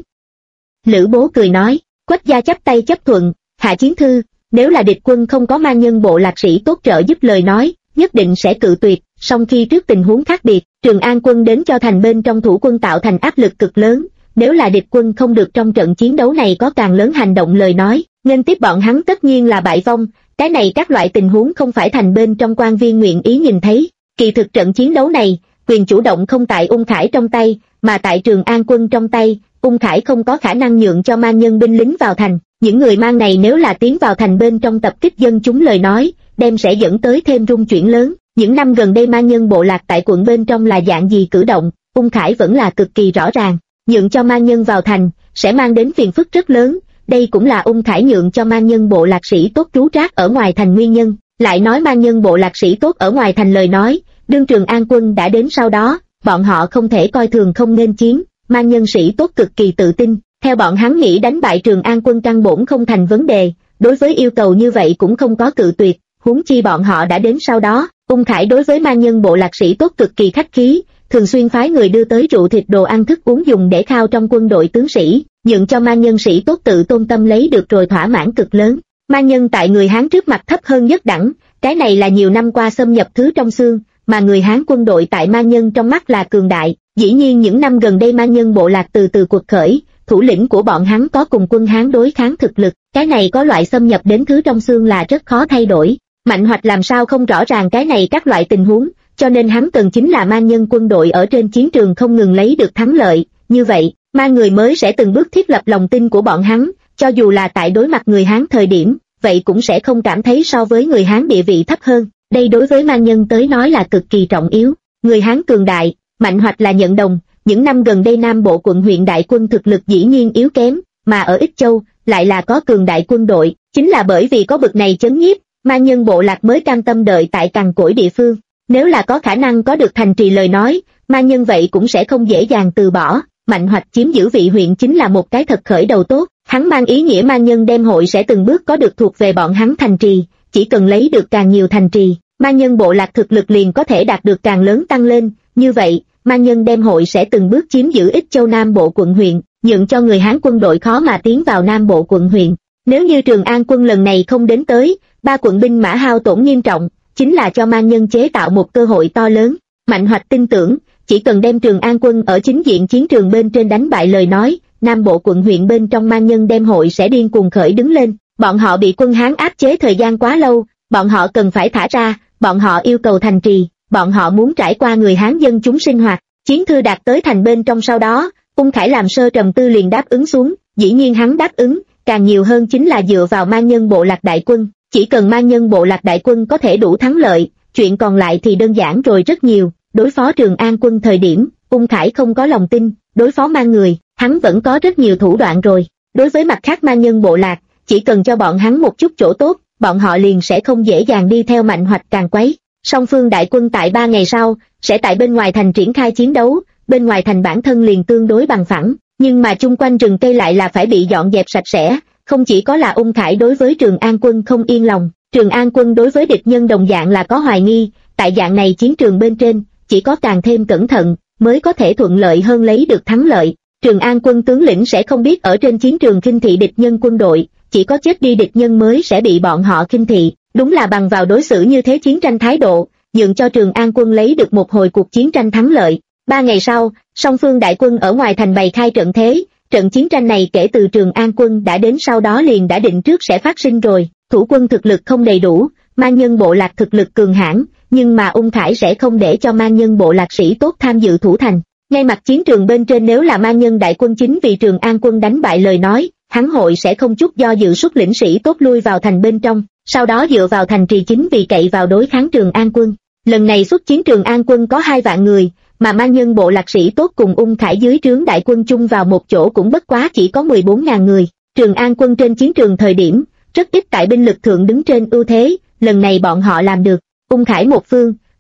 A: Lữ Bố cười nói, Quách gia chắp tay chấp thuận, hạ chiến thư, nếu là địch quân không có mang nhân bộ lạc sĩ tốt trợ giúp lời nói, nhất định sẽ cự tuyệt. Song khi trước tình huống khác biệt, Trường An quân đến cho thành bên trong thủ quân tạo thành áp lực cực lớn, nếu là địch quân không được trong trận chiến đấu này có càng lớn hành động lời nói, nên tiếp bọn hắn tất nhiên là bại vong. Cái này các loại tình huống không phải thành bên trong quan viên nguyện ý nhìn thấy. Kỳ thực trận chiến đấu này, quyền chủ động không tại Ung Khải trong tay, mà tại Trường An quân trong tay. Ung Khải không có khả năng nhượng cho mang nhân binh lính vào thành. Những người mang này nếu là tiến vào thành bên trong tập kích dân chúng lời nói, đem sẽ dẫn tới thêm rung chuyển lớn. Những năm gần đây mang nhân bộ lạc tại quận bên trong là dạng gì cử động, Ung Khải vẫn là cực kỳ rõ ràng. Nhượng cho mang nhân vào thành, sẽ mang đến phiền phức rất lớn. Đây cũng là Ung Khải nhượng cho mang nhân bộ lạc sĩ tốt trú trác ở ngoài thành nguyên nhân. Lại nói mang nhân bộ lạc sĩ tốt ở ngoài thành lời nói, đương Trường An quân đã đến sau đó, bọn họ không thể coi thường không nên chiến. Mang nhân sĩ tốt cực kỳ tự tin, theo bọn hắn nghĩ đánh bại Trường An quân căn bổn không thành vấn đề, đối với yêu cầu như vậy cũng không có cự tuyệt, huống chi bọn họ đã đến sau đó. Ung Khải đối với mang nhân bộ lạc sĩ tốt cực kỳ khách khí, thường xuyên phái người đưa tới rượu thịt đồ ăn thức uống dùng để khao trong quân đội tướng sĩ, nhượng cho mang nhân sĩ tốt tự tôn tâm lấy được rồi thỏa mãn cực lớn. Mang nhân tại người Hán trước mặt thấp hơn nhất đẳng, cái này là nhiều năm qua xâm nhập thứ trong xương, mà người Hán quân đội tại mang nhân trong mắt là cường đại. Dĩ nhiên những năm gần đây mang nhân bộ lạc từ từ quật khởi, thủ lĩnh của bọn hắn có cùng quân Hán đối kháng thực lực, cái này có loại xâm nhập đến thứ trong xương là rất khó thay đổi. Mạnh Hoạch làm sao không rõ ràng cái này các loại tình huống, cho nên hắn cần chính là mang nhân quân đội ở trên chiến trường không ngừng lấy được thắng lợi, như vậy, mang người mới sẽ từng bước thiết lập lòng tin của bọn hắn, cho dù là tại đối mặt người Hán thời điểm, vậy cũng sẽ không cảm thấy so với người Hán địa vị thấp hơn, đây đối với mang nhân tới nói là cực kỳ trọng yếu. Người Hán cường đại, Mạnh Hoạch là nhận đồng, những năm gần đây Nam Bộ quận huyện đại quân thực lực dĩ nhiên yếu kém, mà ở Ích Châu, lại là có cường đại quân đội, chính là bởi vì có bực này chấn nhiếp, mang nhân bộ lạc mới cam tâm đợi tại cằn cỗi địa phương. Nếu là có khả năng có được thành trì lời nói, mang nhân vậy cũng sẽ không dễ dàng từ bỏ. Mạnh Hoạch chiếm giữ vị huyện chính là một cái thật khởi đầu tốt, hắn mang ý nghĩa mang nhân đem hội sẽ từng bước có được thuộc về bọn hắn thành trì, chỉ cần lấy được càng nhiều thành trì, mang nhân bộ lạc thực lực liền có thể đạt được càng lớn tăng lên, như vậy, mang nhân đem hội sẽ từng bước chiếm giữ Ích Châu Nam Bộ quận huyện, nhượng cho người Hán quân đội khó mà tiến vào Nam Bộ quận huyện. Nếu như Trường An quân lần này không đến tới, 3 quận binh mã hao tổn nghiêm trọng, chính là cho mang nhân chế tạo một cơ hội to lớn. Mạnh Hoạch tin tưởng, chỉ cần đem Trường An quân ở chính diện chiến trường bên trên đánh bại lời nói, Nam Bộ quận huyện bên trong mang nhân đem hội sẽ điên cuồng khởi đứng lên. Bọn họ bị quân Hán áp chế thời gian quá lâu, bọn họ cần phải thả ra, bọn họ yêu cầu thành trì, bọn họ muốn trải qua người Hán dân chúng sinh hoạt. Chiến thư đạt tới thành bên trong sau đó, Ung Khải làm sơ trầm tư liền đáp ứng xuống, dĩ nhiên hắn đáp ứng, càng nhiều hơn chính là dựa vào mang nhân bộ lạc đại quân, chỉ cần mang nhân bộ lạc đại quân có thể đủ thắng lợi, chuyện còn lại thì đơn giản rồi rất nhiều. Đối phó Trường An quân thời điểm, Ung Khải không có lòng tin, đối phó mang người, hắn vẫn có rất nhiều thủ đoạn rồi. Đối với mặt khác mang nhân bộ lạc, chỉ cần cho bọn hắn một chút chỗ tốt, bọn họ liền sẽ không dễ dàng đi theo Mạnh Hoạch càng quấy. Song phương đại quân tại 3 ngày sau, sẽ tại bên ngoài thành triển khai chiến đấu, bên ngoài thành bản thân liền tương đối bằng phẳng, nhưng mà chung quanh rừng cây lại là phải bị dọn dẹp sạch sẽ. Không chỉ có là Ung Khải đối với Trường An quân không yên lòng, Trường An quân đối với địch nhân đồng dạng là có hoài nghi, tại dạng này chiến trường bên trên, chỉ có càng thêm cẩn thận, mới có thể thuận lợi hơn lấy được thắng lợi. Trường An quân tướng lĩnh sẽ không biết ở trên chiến trường khinh thị địch nhân quân đội, chỉ có chết đi địch nhân mới sẽ bị bọn họ khinh thị, đúng là bằng vào đối xử như thế chiến tranh thái độ, nhượng cho Trường An quân lấy được một hồi cuộc chiến tranh thắng lợi. 3 ngày sau, song phương đại quân ở ngoài thành bày khai trận thế. Trận chiến tranh này kể từ Trường An quân đã đến sau đó liền đã định trước sẽ phát sinh rồi. Thủ quân thực lực không đầy đủ, mang nhân bộ lạc thực lực cường hãn, nhưng mà Ung Khải sẽ không để cho mang nhân bộ lạc sĩ tốt tham dự thủ thành. Ngay mặt chiến trường bên trên nếu là mang nhân đại quân chính vì Trường An quân đánh bại lời nói, hắn hội sẽ không chút do dự xuất lĩnh sĩ tốt lui vào thành bên trong, sau đó dựa vào thành trì chính vì cậy vào đối kháng Trường An quân. Lần này xuất chiến Trường An quân có 2 vạn người, mà mang nhân bộ lạc sĩ tốt cùng Ung Khải dưới trướng đại quân chung vào một chỗ cũng bất quá chỉ có 14.000 người. Trường An quân trên chiến trường thời điểm, rất ít tại binh lực thượng đứng trên ưu thế, lần này bọn họ làm được. Ung Khải một phương,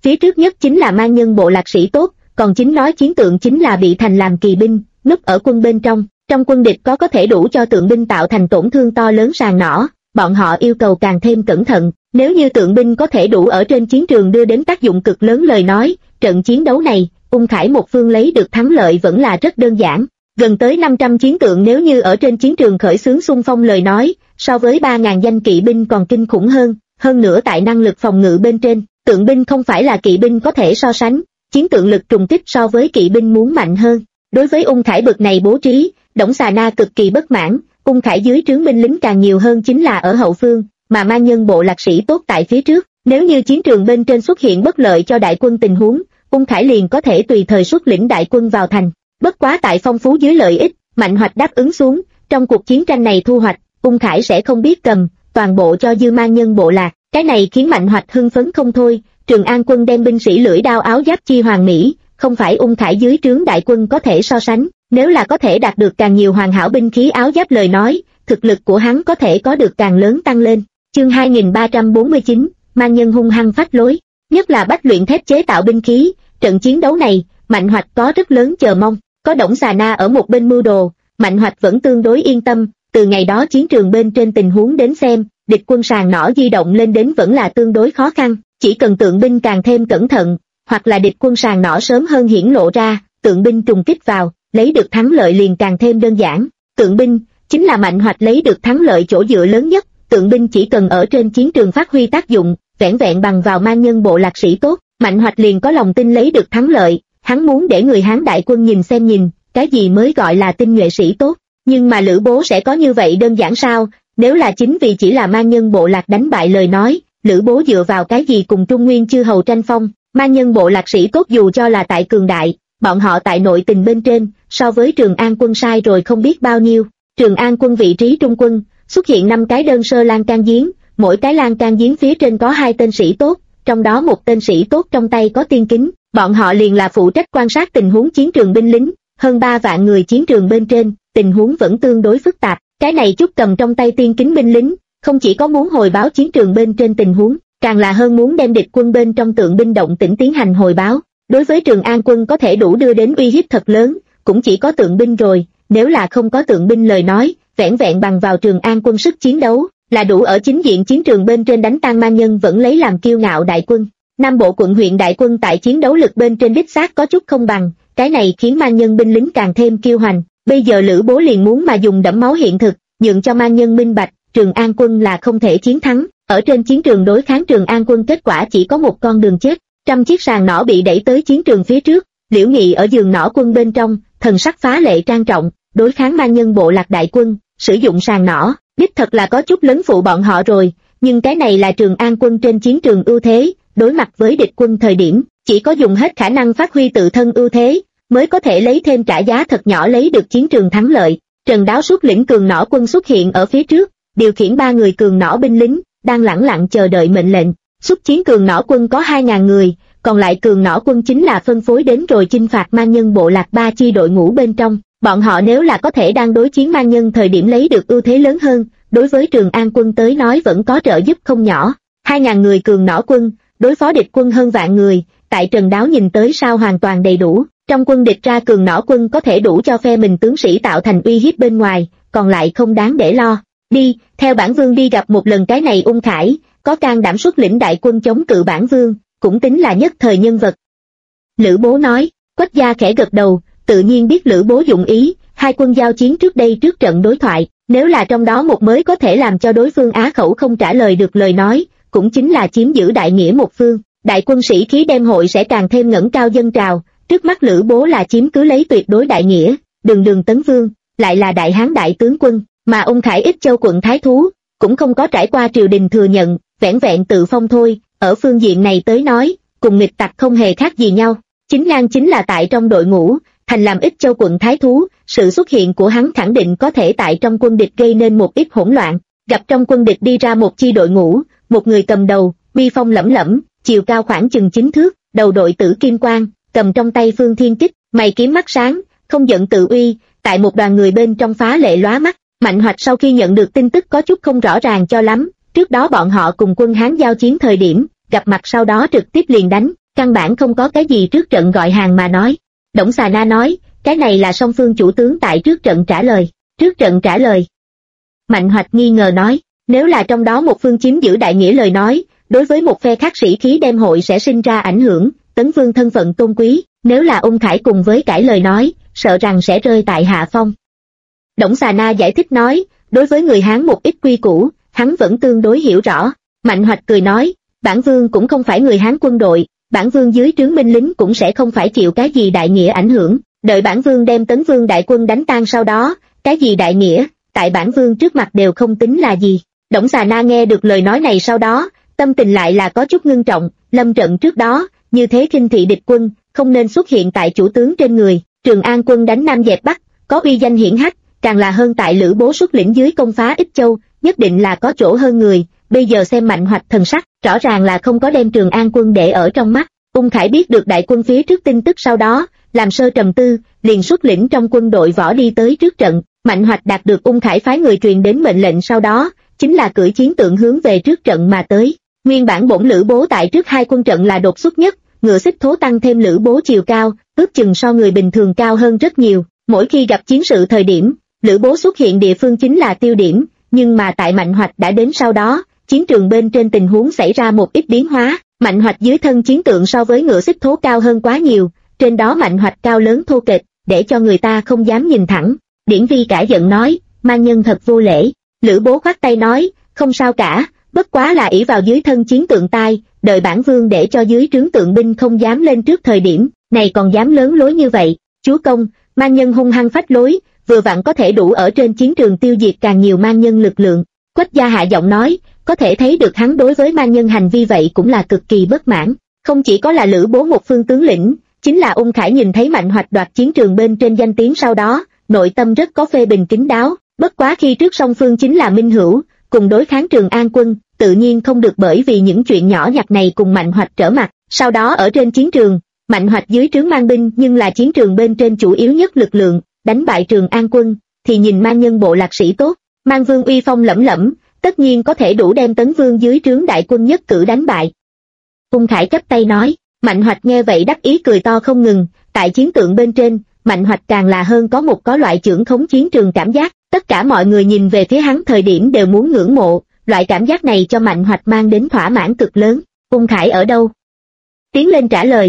A: Phía trước nhất chính là mang nhân bộ lạc sĩ tốt, còn chính nói chiến tượng chính là bị thành làm kỳ binh, núp ở quân bên trong. Trong quân địch có thể đủ cho tượng binh tạo thành tổn thương to lớn sàng nỏ, bọn họ yêu cầu càng thêm cẩn thận. Nếu như tượng binh có thể đủ ở trên chiến trường đưa đến tác dụng cực lớn lời nói, trận chiến đấu này, Ung Khải một phương lấy được thắng lợi vẫn là rất đơn giản. Gần tới 500 chiến tượng nếu như ở trên chiến trường khởi xướng xung phong lời nói, so với 3.000 danh kỵ binh còn kinh khủng hơn nữa tại năng lực phòng ngự bên trên, tượng binh không phải là kỵ binh có thể so sánh, chiến tượng lực trùng kích so với kỵ binh muốn mạnh hơn. Đối với Ung Khải bực này bố trí, Đổng Xà Na cực kỳ bất mãn, Ung Khải dưới trướng binh lính càng nhiều hơn chính là ở hậu phương, mà mang nhân bộ lạc sĩ tốt tại phía trước. Nếu như chiến trường bên trên xuất hiện bất lợi cho đại quân tình huống, Ung Khải liền có thể tùy thời xuất lĩnh đại quân vào thành. Bất quá tại phong phú dưới lợi ích, Mạnh Hoạch đáp ứng xuống, trong cuộc chiến tranh này thu hoạch, Ung Khải sẽ không biết cầm toàn bộ cho dư mang nhân bộ lạc. Cái này khiến Mạnh Hoạch hưng phấn không thôi. Trường An quân đem binh sĩ lưỡi đao áo giáp chi hoàn mỹ, không phải Ung Khải dưới trướng đại quân có thể so sánh. Nếu là có thể đạt được càng nhiều hoàn hảo binh khí áo giáp lời nói, thực lực của hắn có thể có được càng lớn tăng lên. Chương 2349, mang nhân hung hăng phách lối, nhất là bách luyện thép chế tạo binh khí. Trận chiến đấu này, Mạnh Hoạch có rất lớn chờ mong. Có Đổng Xà Na ở một bên mưu đồ, Mạnh Hoạch vẫn tương đối yên tâm. Từ ngày đó chiến trường bên trên tình huống đến xem, địch quân sàng nỏ di động lên đến vẫn là tương đối khó khăn. Chỉ cần tượng binh càng thêm cẩn thận, hoặc là địch quân sàng nỏ sớm hơn hiển lộ ra, tượng binh trùng kích vào, lấy được thắng lợi liền càng thêm đơn giản. Tượng binh chính là Mạnh Hoạch lấy được thắng lợi chỗ dựa lớn nhất. Tượng binh chỉ cần ở trên chiến trường phát huy tác dụng, vẻn vẹn bằng vào mang nhân bộ lạc sĩ tốt, Mạnh Hoạch liền có lòng tin lấy được thắng lợi. Hắn muốn để người Hán đại quân nhìn xem cái gì mới gọi là tinh nhuệ sĩ tốt. Nhưng mà Lữ Bố sẽ có như vậy đơn giản sao? Nếu là chính vì chỉ là mang nhân bộ lạc đánh bại lời nói, Lữ Bố dựa vào cái gì cùng Trung Nguyên chư hầu tranh phong? Mang nhân bộ lạc sĩ tốt dù cho là tại cường đại, bọn họ tại nội tình bên trên, so với Trường An quân sai rồi không biết bao nhiêu. Trường An quân vị trí trung quân, xuất hiện 5 cái đơn sơ lan can giếng, mỗi cái lan can giếng phía trên có 2 tên sĩ tốt, trong đó một tên sĩ tốt trong tay có tiên kính, bọn họ liền là phụ trách quan sát tình huống chiến trường binh lính. Hơn 3 vạn người chiến trường bên trên, tình huống vẫn tương đối phức tạp. Cái này chút cầm trong tay tiên kính binh lính, không chỉ có muốn hồi báo chiến trường bên trên tình huống, càng là hơn muốn đem địch quân bên trong tượng binh động tĩnh tiến hành hồi báo. Đối với Trường An quân có thể đủ đưa đến uy hiếp thật lớn, cũng chỉ có tượng binh rồi. Nếu là không có tượng binh lời nói, vẻn vẹn bằng vào Trường An quân sức chiến đấu, là đủ ở chính diện chiến trường bên trên đánh tan mang nhân vẫn lấy làm kiêu ngạo đại quân. Nam bộ quận huyện đại quân tại chiến đấu lực bên trên đích xác có chút không bằng, cái này khiến mang nhân binh lính càng thêm kiêu hành. Bây giờ Lữ Bố liền muốn mà dùng đẫm máu hiện thực, nhượng cho mang nhân minh bạch, Trường An quân là không thể chiến thắng. Ở trên chiến trường đối kháng Trường An quân kết quả chỉ có một con đường chết. 100 chiếc sàng nỏ bị đẩy tới chiến trường phía trước, Liễu Nghị ở giường nỏ quân bên trong, thần sắc phá lệ trang trọng, đối kháng mang nhân bộ lạc đại quân, sử dụng sàng nỏ, đích thật là có chút lấn phụ bọn họ rồi, nhưng cái này là Trường An quân trên chiến trường ưu thế, đối mặt với địch quân thời điểm, chỉ có dùng hết khả năng phát huy tự thân ưu thế, mới có thể lấy thêm trả giá thật nhỏ lấy được chiến trường thắng lợi. Trần Đáo xuất lĩnh cường nỏ quân xuất hiện ở phía trước, điều khiển 3 người cường nỏ binh lính, đang lẳng lặng chờ đợi mệnh lệnh. Xuất chiến cường nỏ quân có 2.000 người, còn lại cường nỏ quân chính là phân phối đến rồi chinh phạt mang nhân bộ lạc 3 chi đội ngũ bên trong. Bọn họ nếu là có thể đang đối chiến mang nhân thời điểm lấy được ưu thế lớn hơn, đối với Trường An quân tới nói vẫn có trợ giúp không nhỏ. 2.000 người cường nỏ quân, đối phó địch quân hơn vạn người, tại Trần Đáo nhìn tới sao hoàn toàn đầy đủ. Trong quân địch ra cường nỏ quân có thể đủ cho phe mình tướng sĩ tạo thành uy hiếp bên ngoài, còn lại không đáng để lo. Đi, theo bản vương đi gặp một lần cái này Ung Khải, có can đảm xuất lĩnh đại quân chống cự bản vương, cũng tính là nhất thời nhân vật. Lữ Bố nói. Quách gia khẽ gật đầu, tự nhiên biết Lữ Bố dụng ý, 2 quân giao chiến trước đây trước trận đối thoại, nếu là trong đó một mới có thể làm cho đối phương á khẩu không trả lời được lời nói, cũng chính là chiếm giữ đại nghĩa một phương, đại quân sĩ khí đem hội sẽ càng thêm ngẩng cao dâng trào. Trước mắt Lữ Bố là chiếm cứ lấy tuyệt đối đại nghĩa, đường tấn vương, lại là đại hán đại tướng quân, mà Ung Khải Ích Châu quận thái thú, cũng không có trải qua triều đình thừa nhận, vẻn vẹn tự phong thôi. Ở phương diện này tới nói, cùng nghịch tặc không hề khác gì nhau. Chính ngang chính là tại trong đội ngũ, thành làm Ích Châu quận thái thú, sự xuất hiện của hắn khẳng định có thể tại trong quân địch gây nên một ít hỗn loạn. Gặp trong quân địch đi ra một chi đội ngũ, một người cầm đầu, uy phong lẫm lẫm, chiều cao khoảng chừng 9 thước, đầu đội tử kim quan, cầm trong tay phương thiên kích, mày kiếm mắt sáng, không giận tự uy, tại một đoàn người bên trong phá lệ lóa mắt. Mạnh Hoạch sau khi nhận được tin tức có chút không rõ ràng cho lắm, trước đó bọn họ cùng quân Hán giao chiến thời điểm, gặp mặt sau đó trực tiếp liền đánh, căn bản không có cái gì trước trận gọi hàng mà nói. Đổng Xà Na nói, cái này là song phương chủ tướng tại trước trận trả lời. Trước trận trả lời. Mạnh Hoạch nghi ngờ nói, nếu là trong đó một phương chiếm giữ đại nghĩa lời nói, đối với một phe khác sĩ khí đem hội sẽ sinh ra ảnh hưởng, Tấn Vương thân phận tôn quý, nếu là Ung Khải cùng với cãi lời nói, sợ rằng sẽ rơi tại hạ phong. Đổng Xà Na giải thích nói, đối với người Hán một ít quy củ, hắn vẫn tương đối hiểu rõ. Mạnh Hoạch cười nói, bản vương cũng không phải người Hán quân đội, bản vương dưới trướng binh lính cũng sẽ không phải chịu cái gì đại nghĩa ảnh hưởng, đợi bản vương đem Tấn Vương đại quân đánh tan sau đó, cái gì đại nghĩa, tại bản vương trước mặt đều không tính là gì. Đổng Xà Na nghe được lời nói này sau đó, tâm tình lại là có chút ngưng trọng, lâm trận trước đó, như thế khinh thị địch quân, không nên xuất hiện tại chủ tướng trên người, Trường An quân đánh Nam dẹp Bắc, có uy danh hiển hách, càng là hơn tại Lữ Bố xuất lĩnh dưới công phá Ích Châu, nhất định là có chỗ hơn người, bây giờ xem Mạnh Hoạch thần sắc, rõ ràng là không có đem Trường An quân để ở trong mắt. Ung Khải biết được đại quân phía trước tin tức sau đó, làm sơ trầm tư, liền xuất lĩnh trong quân đội võ đi tới trước trận. Mạnh Hoạch đạt được Ung Khải phái người truyền đến mệnh lệnh sau đó, chính là cưỡi chiến tượng hướng về trước trận mà tới. Nguyên bản bổn Lữ Bố tại trước hai quân trận là đột xuất nhất, ngựa xích thố tăng thêm Lữ Bố chiều cao, ước chừng so người bình thường cao hơn rất nhiều. Mỗi khi gặp chiến sự thời điểm, Lữ Bố xuất hiện địa phương chính là tiêu điểm, nhưng mà tại Mạnh Hoạch đã đến sau đó, chiến trường bên trên tình huống xảy ra một ít biến hóa. Mạnh Hoạch dưới thân chiến tượng so với ngựa xích thố cao hơn quá nhiều, trên đó Mạnh Hoạch cao lớn thô kệch, để cho người ta không dám nhìn thẳng. Điển Vi cả giận nói, mang nhân thật vô lễ. Lữ Bố khoát tay nói, không sao cả, bất quá là ỷ vào dưới thân chiến tượng tai, đợi bản vương để cho dưới trướng tượng binh không dám lên trước thời điểm, này còn dám lớn lối như vậy. Chúa công, mang nhân hung hăng phách lối, vừa vặn có thể đủ ở trên chiến trường tiêu diệt càng nhiều mang nhân lực lượng. Quách Gia hạ giọng nói, có thể thấy được hắn đối với mang nhân hành vi vậy cũng là cực kỳ bất mãn. Không chỉ có là Lữ Bố một phương tướng lĩnh, chính là Ung Khải nhìn thấy Mạnh Hoạch đoạt chiến trường bên trên danh tiếng sau đó, nội tâm rất có phê bình kín đáo. Bất quá khi trước song phương chính là minh hữu, cùng đối kháng Trường An quân, tự nhiên không được bởi vì những chuyện nhỏ nhặt này cùng Mạnh Hoạch trở mặt. Sau đó ở trên chiến trường, Mạnh Hoạch dưới trướng mang binh nhưng là chiến trường bên trên chủ yếu nhất lực lượng, đánh bại Trường An quân, thì nhìn mang nhân bộ lạc sĩ tốt, mang vương uy phong lẫm lẫm, tất nhiên có thể đủ đem Tấn Vương dưới trướng đại quân nhất cử đánh bại. Ung Khải chắp tay nói, Mạnh Hoạch nghe vậy đắc ý cười to không ngừng, tại chiến tượng bên trên, Mạnh Hoạch càng là hơn có loại trưởng khống chiến trường cảm giác, tất cả mọi người nhìn về phía hắn thời điểm đều muốn ngưỡng mộ, loại cảm giác này cho Mạnh Hoạch mang đến thỏa mãn cực lớn. Ung Khải ở đâu? Tiến lên trả lời.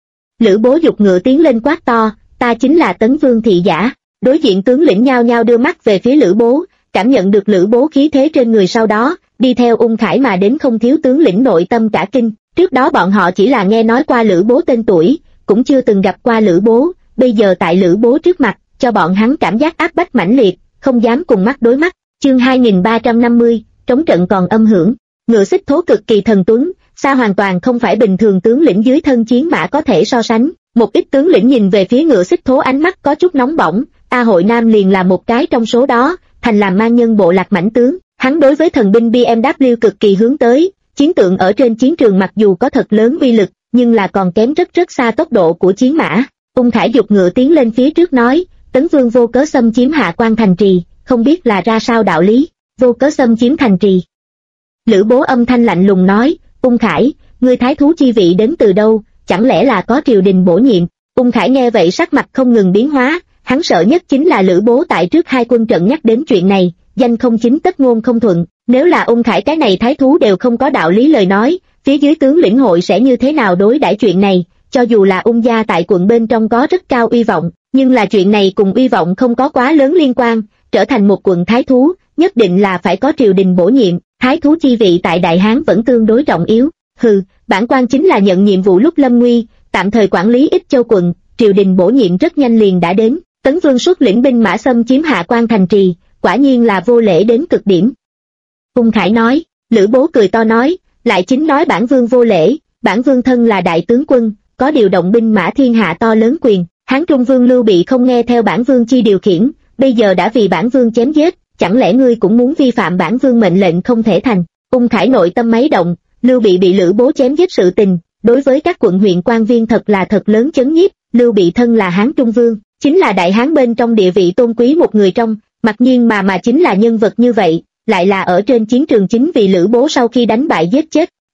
A: Lữ Bố giục ngựa tiến lên quát to, ta chính là Tấn Vương thị giả. Đối diện tướng lĩnh nhao nhao đưa mắt về phía Lữ Bố, cảm nhận được Lữ Bố khí thế trên người sau đó, đi theo Ung Khải mà đến không thiếu tướng lĩnh nội tâm cả kinh. Trước đó bọn họ chỉ là nghe nói qua Lữ Bố tên tuổi, cũng chưa từng gặp qua Lữ Bố, bây giờ tại Lữ Bố trước mặt, cho bọn hắn cảm giác áp bách mãnh liệt, không dám cùng mắt đối mắt. Chương 2350, trống trận còn âm hưởng. Ngựa xích thố cực kỳ thần tuấn, xa hoàn toàn không phải bình thường tướng lĩnh dưới thân chiến mã có thể so sánh. Một ít tướng lĩnh nhìn về phía ngựa xích thố ánh mắt có chút nóng bỏng, A Hội Nam liền là một cái trong số đó, thành làm mang nhân bộ lạc mãnh tướng. Hắn đối với thần binh BMW cực kỳ hướng tới, chiến tượng ở trên chiến trường mặc dù có thật lớn uy lực, nhưng là còn kém rất xa tốc độ của chiến mã. Ung Khải giục ngựa tiến lên phía trước nói, Tấn Vương vô cớ xâm chiếm Hạ Quan thành trì, không biết là ra sao đạo lý, vô cớ xâm chiếm thành trì. Lữ Bố âm thanh lạnh lùng nói, Ung Khải, ngươi thái thú chi vị đến từ đâu, chẳng lẽ là có triều đình bổ nhiệm? Ung Khải nghe vậy sắc mặt không ngừng biến hóa, hắn sợ nhất chính là Lữ Bố tại trước hai quân trận nhắc đến chuyện này, danh không chính tất ngôn không thuận, nếu là Ung Khải cái này thái thú đều không có đạo lý lời nói, phía dưới tướng lĩnh hội sẽ như thế nào đối đãi chuyện này? Cho dù là Ung gia tại quận bên trong có rất cao uy vọng, nhưng là chuyện này cùng uy vọng không có quá lớn liên quan, trở thành một quận thái thú, nhất định là phải có triều đình bổ nhiệm, thái thú chi vị tại Đại Hán vẫn tương đối trọng yếu. Hừ, bản quan chính là nhận nhiệm vụ lúc lâm nguy, tạm thời quản lý Ích Châu quận, triều đình bổ nhiệm rất nhanh liền đã đến. Tấn Vương xuất lĩnh binh mã xâm chiếm Hạ Quan thành trì, quả nhiên là vô lễ đến cực điểm. Ung Khải nói, Lữ Bố cười to nói, lại chính nói bản vương vô lễ, bản vương thân là đại tướng quân, có điều động binh mã thiên hạ to lớn quyền, Hán Trung Vương Lưu Bị không nghe theo bản vương chi điều khiển, bây giờ đã vì bản vương chém giết, chẳng lẽ ngươi cũng muốn vi phạm bản vương mệnh lệnh không thể thành? Ung Khải nội tâm máy động, Lưu bị Lữ Bố chém giết sự tình, đối với các quận huyện quan viên thật là thật lớn chấn nhiếp. Lưu Bị thân là Hán Trung Vương, chính là Đại Hán bên trong địa vị tôn quý một người trong, mặc nhiên mà chính là nhân vật như vậy, lại là ở trên chiến trường chính vì Lữ Bố sau khi đánh bại giết chết,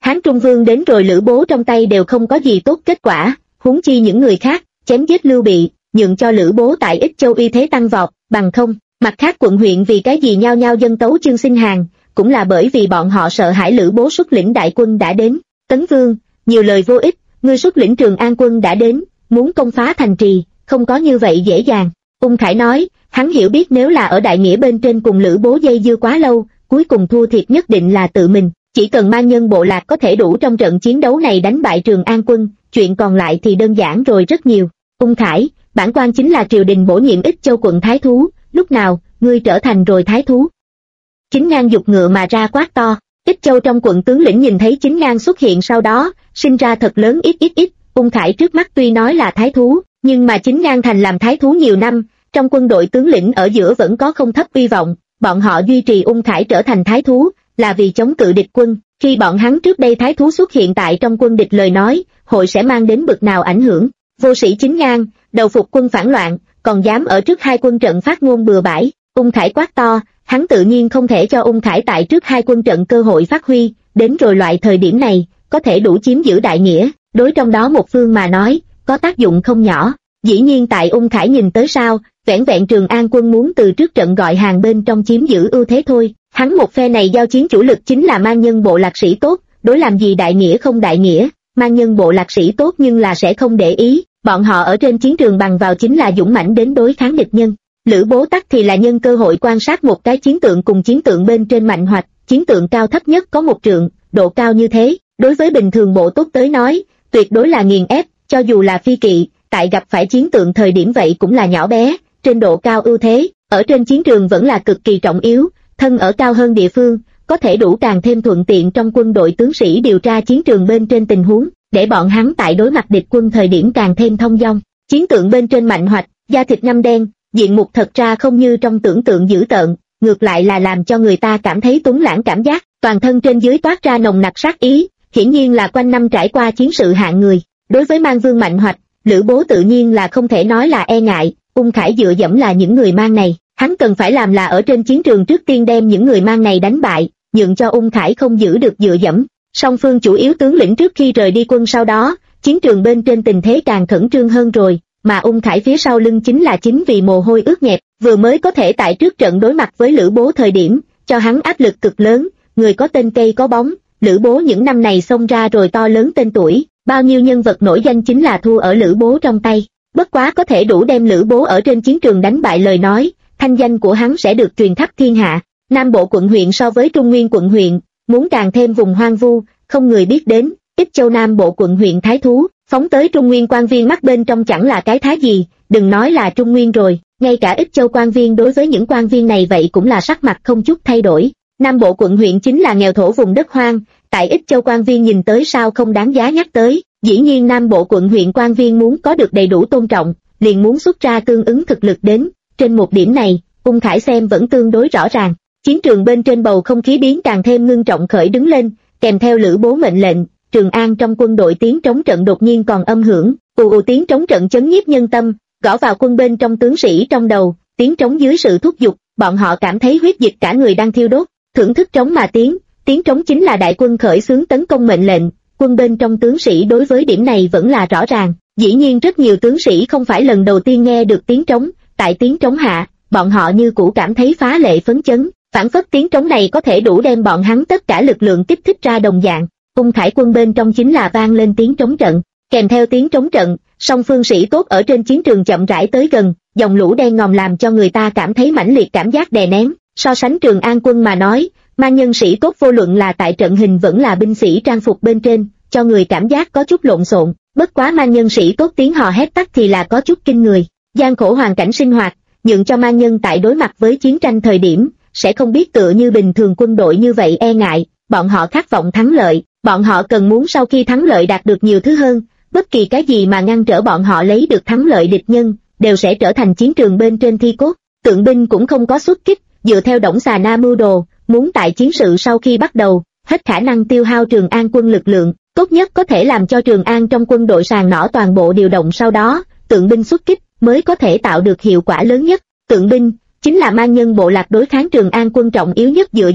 A: Hán Trung Vương đến rồi Lữ Bố trong tay đều không có gì tốt kết quả, huống chi những người khác, chém giết Lưu Bị, nhượng cho Lữ Bố tại Ích Châu uy thế tăng vọt, bằng không. Mặt khác quận huyện vì cái gì nhao nhao dâng tấu Chương Sinh Hàn, cũng là bởi vì bọn họ sợ hãi Lữ Bố xuất lĩnh đại quân đã đến. Tấn Vương, nhiều lời vô ích, ngươi xuất lĩnh Trường An quân đã đến, muốn công phá thành trì, không có như vậy dễ dàng. Ung Khải nói, hắn hiểu biết nếu là ở đại nghĩa bên trên cùng Lữ Bố dây dưa quá lâu, cuối cùng thua thiệt nhất định là tự mình, chỉ cần mang nhân bộ lạc có thể đủ trong trận chiến đấu này đánh bại Trường An quân, chuyện còn lại thì đơn giản rồi rất nhiều. Ung Khải, bản quan chính là triều đình bổ nhiệm Ích Châu quận thái thú, lúc nào, ngươi trở thành rồi thái thú? Chính Ngang giục ngựa mà ra quát to. Ích Châu trong quận tướng lĩnh nhìn thấy Chính Ngang xuất hiện sau đó, sinh ra thật lớn ít. Ung Khải trước mắt tuy nói là thái thú, nhưng mà Chính Ngang thành làm thái thú nhiều năm, trong quân đội tướng lĩnh ở giữa vẫn có không thấp uy vọng, bọn họ duy trì Ung Khải trở thành thái thú, là vì chống cự địch quân, khi bọn hắn trước đây thái thú xuất hiện tại trong quân địch lời nói, hội sẽ mang đến bực nào ảnh hưởng. Vô sĩ Chính Ngang, đầu phục quân phản loạn, còn dám ở trước hai quân trận phát ngôn bừa bãi. Ung Khải quát to, hắn tự nhiên không thể cho Ung Khải tại trước hai quân trận cơ hội phát huy, đến rồi loại thời điểm này, có thể đủ chiếm giữ đại nghĩa, đối trong đó một phương mà nói, có tác dụng không nhỏ. Dĩ nhiên tại Ung Khải nhìn tới sao, vẻn vẹn Trường An quân muốn từ trước trận gọi hàng bên trong chiếm giữ ưu thế thôi, hắn một phe này giao chiến chủ lực chính là mang nhân bộ lạc sĩ tốt, đối làm gì đại nghĩa không đại nghĩa, mang nhân bộ lạc sĩ tốt nhưng là sẽ không để ý, bọn họ ở trên chiến trường bằng vào chính là dũng mãnh đến đối kháng địch nhân. Lữ Bố tắc thì là nhân cơ hội quan sát một cái chiến tượng cùng chiến tượng bên trên mạnh hoạch, chiến tượng cao thấp nhất có 1 trượng, độ cao như thế, đối với bình thường bộ tốt tới nói, tuyệt đối là nghiền ép, cho dù là phi kỵ, tại gặp phải chiến tượng thời điểm vậy cũng là nhỏ bé, trên độ cao ưu thế, ở trên chiến trường vẫn là cực kỳ trọng yếu, thân ở cao hơn địa phương, có thể đủ càng thêm thuận tiện trong quân đội tướng sĩ điều tra chiến trường bên trên tình huống, để bọn hắn tại đối mặt địch quân thời điểm càng thêm thông dong. Chiến tượng bên trên mạnh hoạch, da thịt ngăm đen, diện mục thật ra không như trong tưởng tượng dữ tợn, ngược lại là làm cho người ta cảm thấy tuấn lãng cảm giác, toàn thân trên dưới toát ra nồng nặc sát ý, hiển nhiên là quanh năm trải qua chiến sự hạng người. Đối với mang vương mạnh hoạch, Lữ Bố tự nhiên là không thể nói là e ngại, Ung Khải dựa dẫm là những người mang này, hắn cần phải làm là ở trên chiến trường trước tiên đem những người mang này đánh bại, nhượng cho Ung Khải không giữ được dựa dẫm. Song phương chủ yếu tướng lĩnh trước khi rời đi quân sau đó, chiến trường bên trên tình thế càng khẩn trương hơn rồi, mà Ung Khải phía sau lưng chính vì mồ hôi ướt nhẹp, vừa mới có thể tại trước trận đối mặt với Lữ Bố thời điểm, cho hắn áp lực cực lớn, người có tên cây có bóng, Lữ Bố những năm này xông ra rồi to lớn tên tuổi, bao nhiêu nhân vật nổi danh chính là thua ở Lữ Bố trong tay, bất quá có thể đủ đem Lữ Bố ở trên chiến trường đánh bại lời nói, thanh danh của hắn sẽ được truyền khắp thiên hạ. Nam Bộ quận huyện so với Trung Nguyên quận huyện, muốn càng thêm vùng hoang vu, không người biết đến, Ích Châu Nam Bộ quận huyện thái thú, phóng tới Trung Nguyên quan viên mắt bên trong chẳng là cái thái gì, đừng nói là Trung Nguyên rồi, ngay cả Ích Châu quan viên đối với những quan viên này vậy cũng là sắc mặt không chút thay đổi. Nam Bộ quận huyện chính là nghèo thổ vùng đất hoang, tại Ích Châu quan viên nhìn tới sao không đáng giá nhắc tới, dĩ nhiên Nam Bộ quận huyện quan viên muốn có được đầy đủ tôn trọng, liền muốn xuất ra tương ứng thực lực đến, trên một điểm này, Ung Khải xem vẫn tương đối rõ ràng. Chiến trường bên trên bầu không khí biến càng thêm ngưng trọng khởi đứng lên, kèm theo Lữ Bố mệnh lệnh, Trường An trong quân đội tiếng trống trận đột nhiên còn âm hưởng, ù tiếng trống trận chấn nhiếp nhân tâm, gõ vào quân bên trong tướng sĩ trong đầu, tiếng trống dưới sự thúc giục, bọn họ cảm thấy huyết dịch cả người đang thiêu đốt, thưởng thức trống mà tiếng trống chính là đại quân khởi xướng tấn công mệnh lệnh, quân bên trong tướng sĩ đối với điểm này vẫn là rõ ràng, dĩ nhiên rất nhiều tướng sĩ không phải lần đầu tiên nghe được tiếng trống, tại tiếng trống hạ, bọn họ như cũ cảm thấy phá lệ phấn chấn, phản phất tiếng trống này có thể đủ đem bọn hắn tất cả lực lượng kích thích ra đồng dạng. Ung Khải quân bên trong chính là vang lên tiếng trống trận, kèm theo tiếng trống trận, song phương sĩ tốt ở trên chiến trường chậm rãi tới gần, dòng lũ đen ngòm làm cho người ta cảm thấy mãnh liệt cảm giác đè nén. So sánh Trường An quân mà nói, mang nhân sĩ tốt vô luận là tại trận hình vẫn là binh sĩ trang phục bên trên, cho người cảm giác có chút lộn xộn. Bất quá mang nhân sĩ tốt tiếng hò hét tắt thì là có chút kinh người, gian khổ hoàn cảnh sinh hoạt, nhượng cho mang nhân tại đối mặt với chiến tranh thời điểm, sẽ không biết tựa như bình thường quân đội như vậy e ngại, bọn họ khát vọng thắng lợi, bọn họ cần muốn sau khi thắng lợi đạt được nhiều thứ hơn, bất kỳ cái gì mà ngăn trở bọn họ lấy được thắng lợi địch nhân, đều sẽ trở thành chiến trường bên trên thi cốt. Tượng binh cũng không có xuất kích, dựa theo Đổng Xà Na mưu đồ, muốn tại chiến sự sau khi bắt đầu, hết khả năng tiêu hao Trường An quân lực lượng, tốt nhất có thể làm cho Trường An trong quân đội sàn nỏ toàn bộ điều động sau đó, tượng binh xuất kích mới có thể tạo được hiệu quả lớn nhất. Tượng binh chính là mang nhân bộ lạc đối kháng Trường An quân trọng yếu nhất dựa dẫm,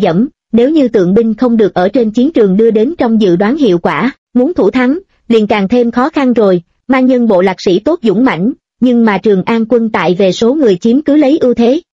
A: Nếu như tượng binh không được ở trên chiến trường đưa đến trong dự đoán hiệu quả, muốn thủ thắng, liền càng thêm khó khăn rồi. Mang nhân bộ lạc sĩ tốt dũng mãnh, nhưng mà Trường An quân tại về số người chiếm cứ lấy ưu thế,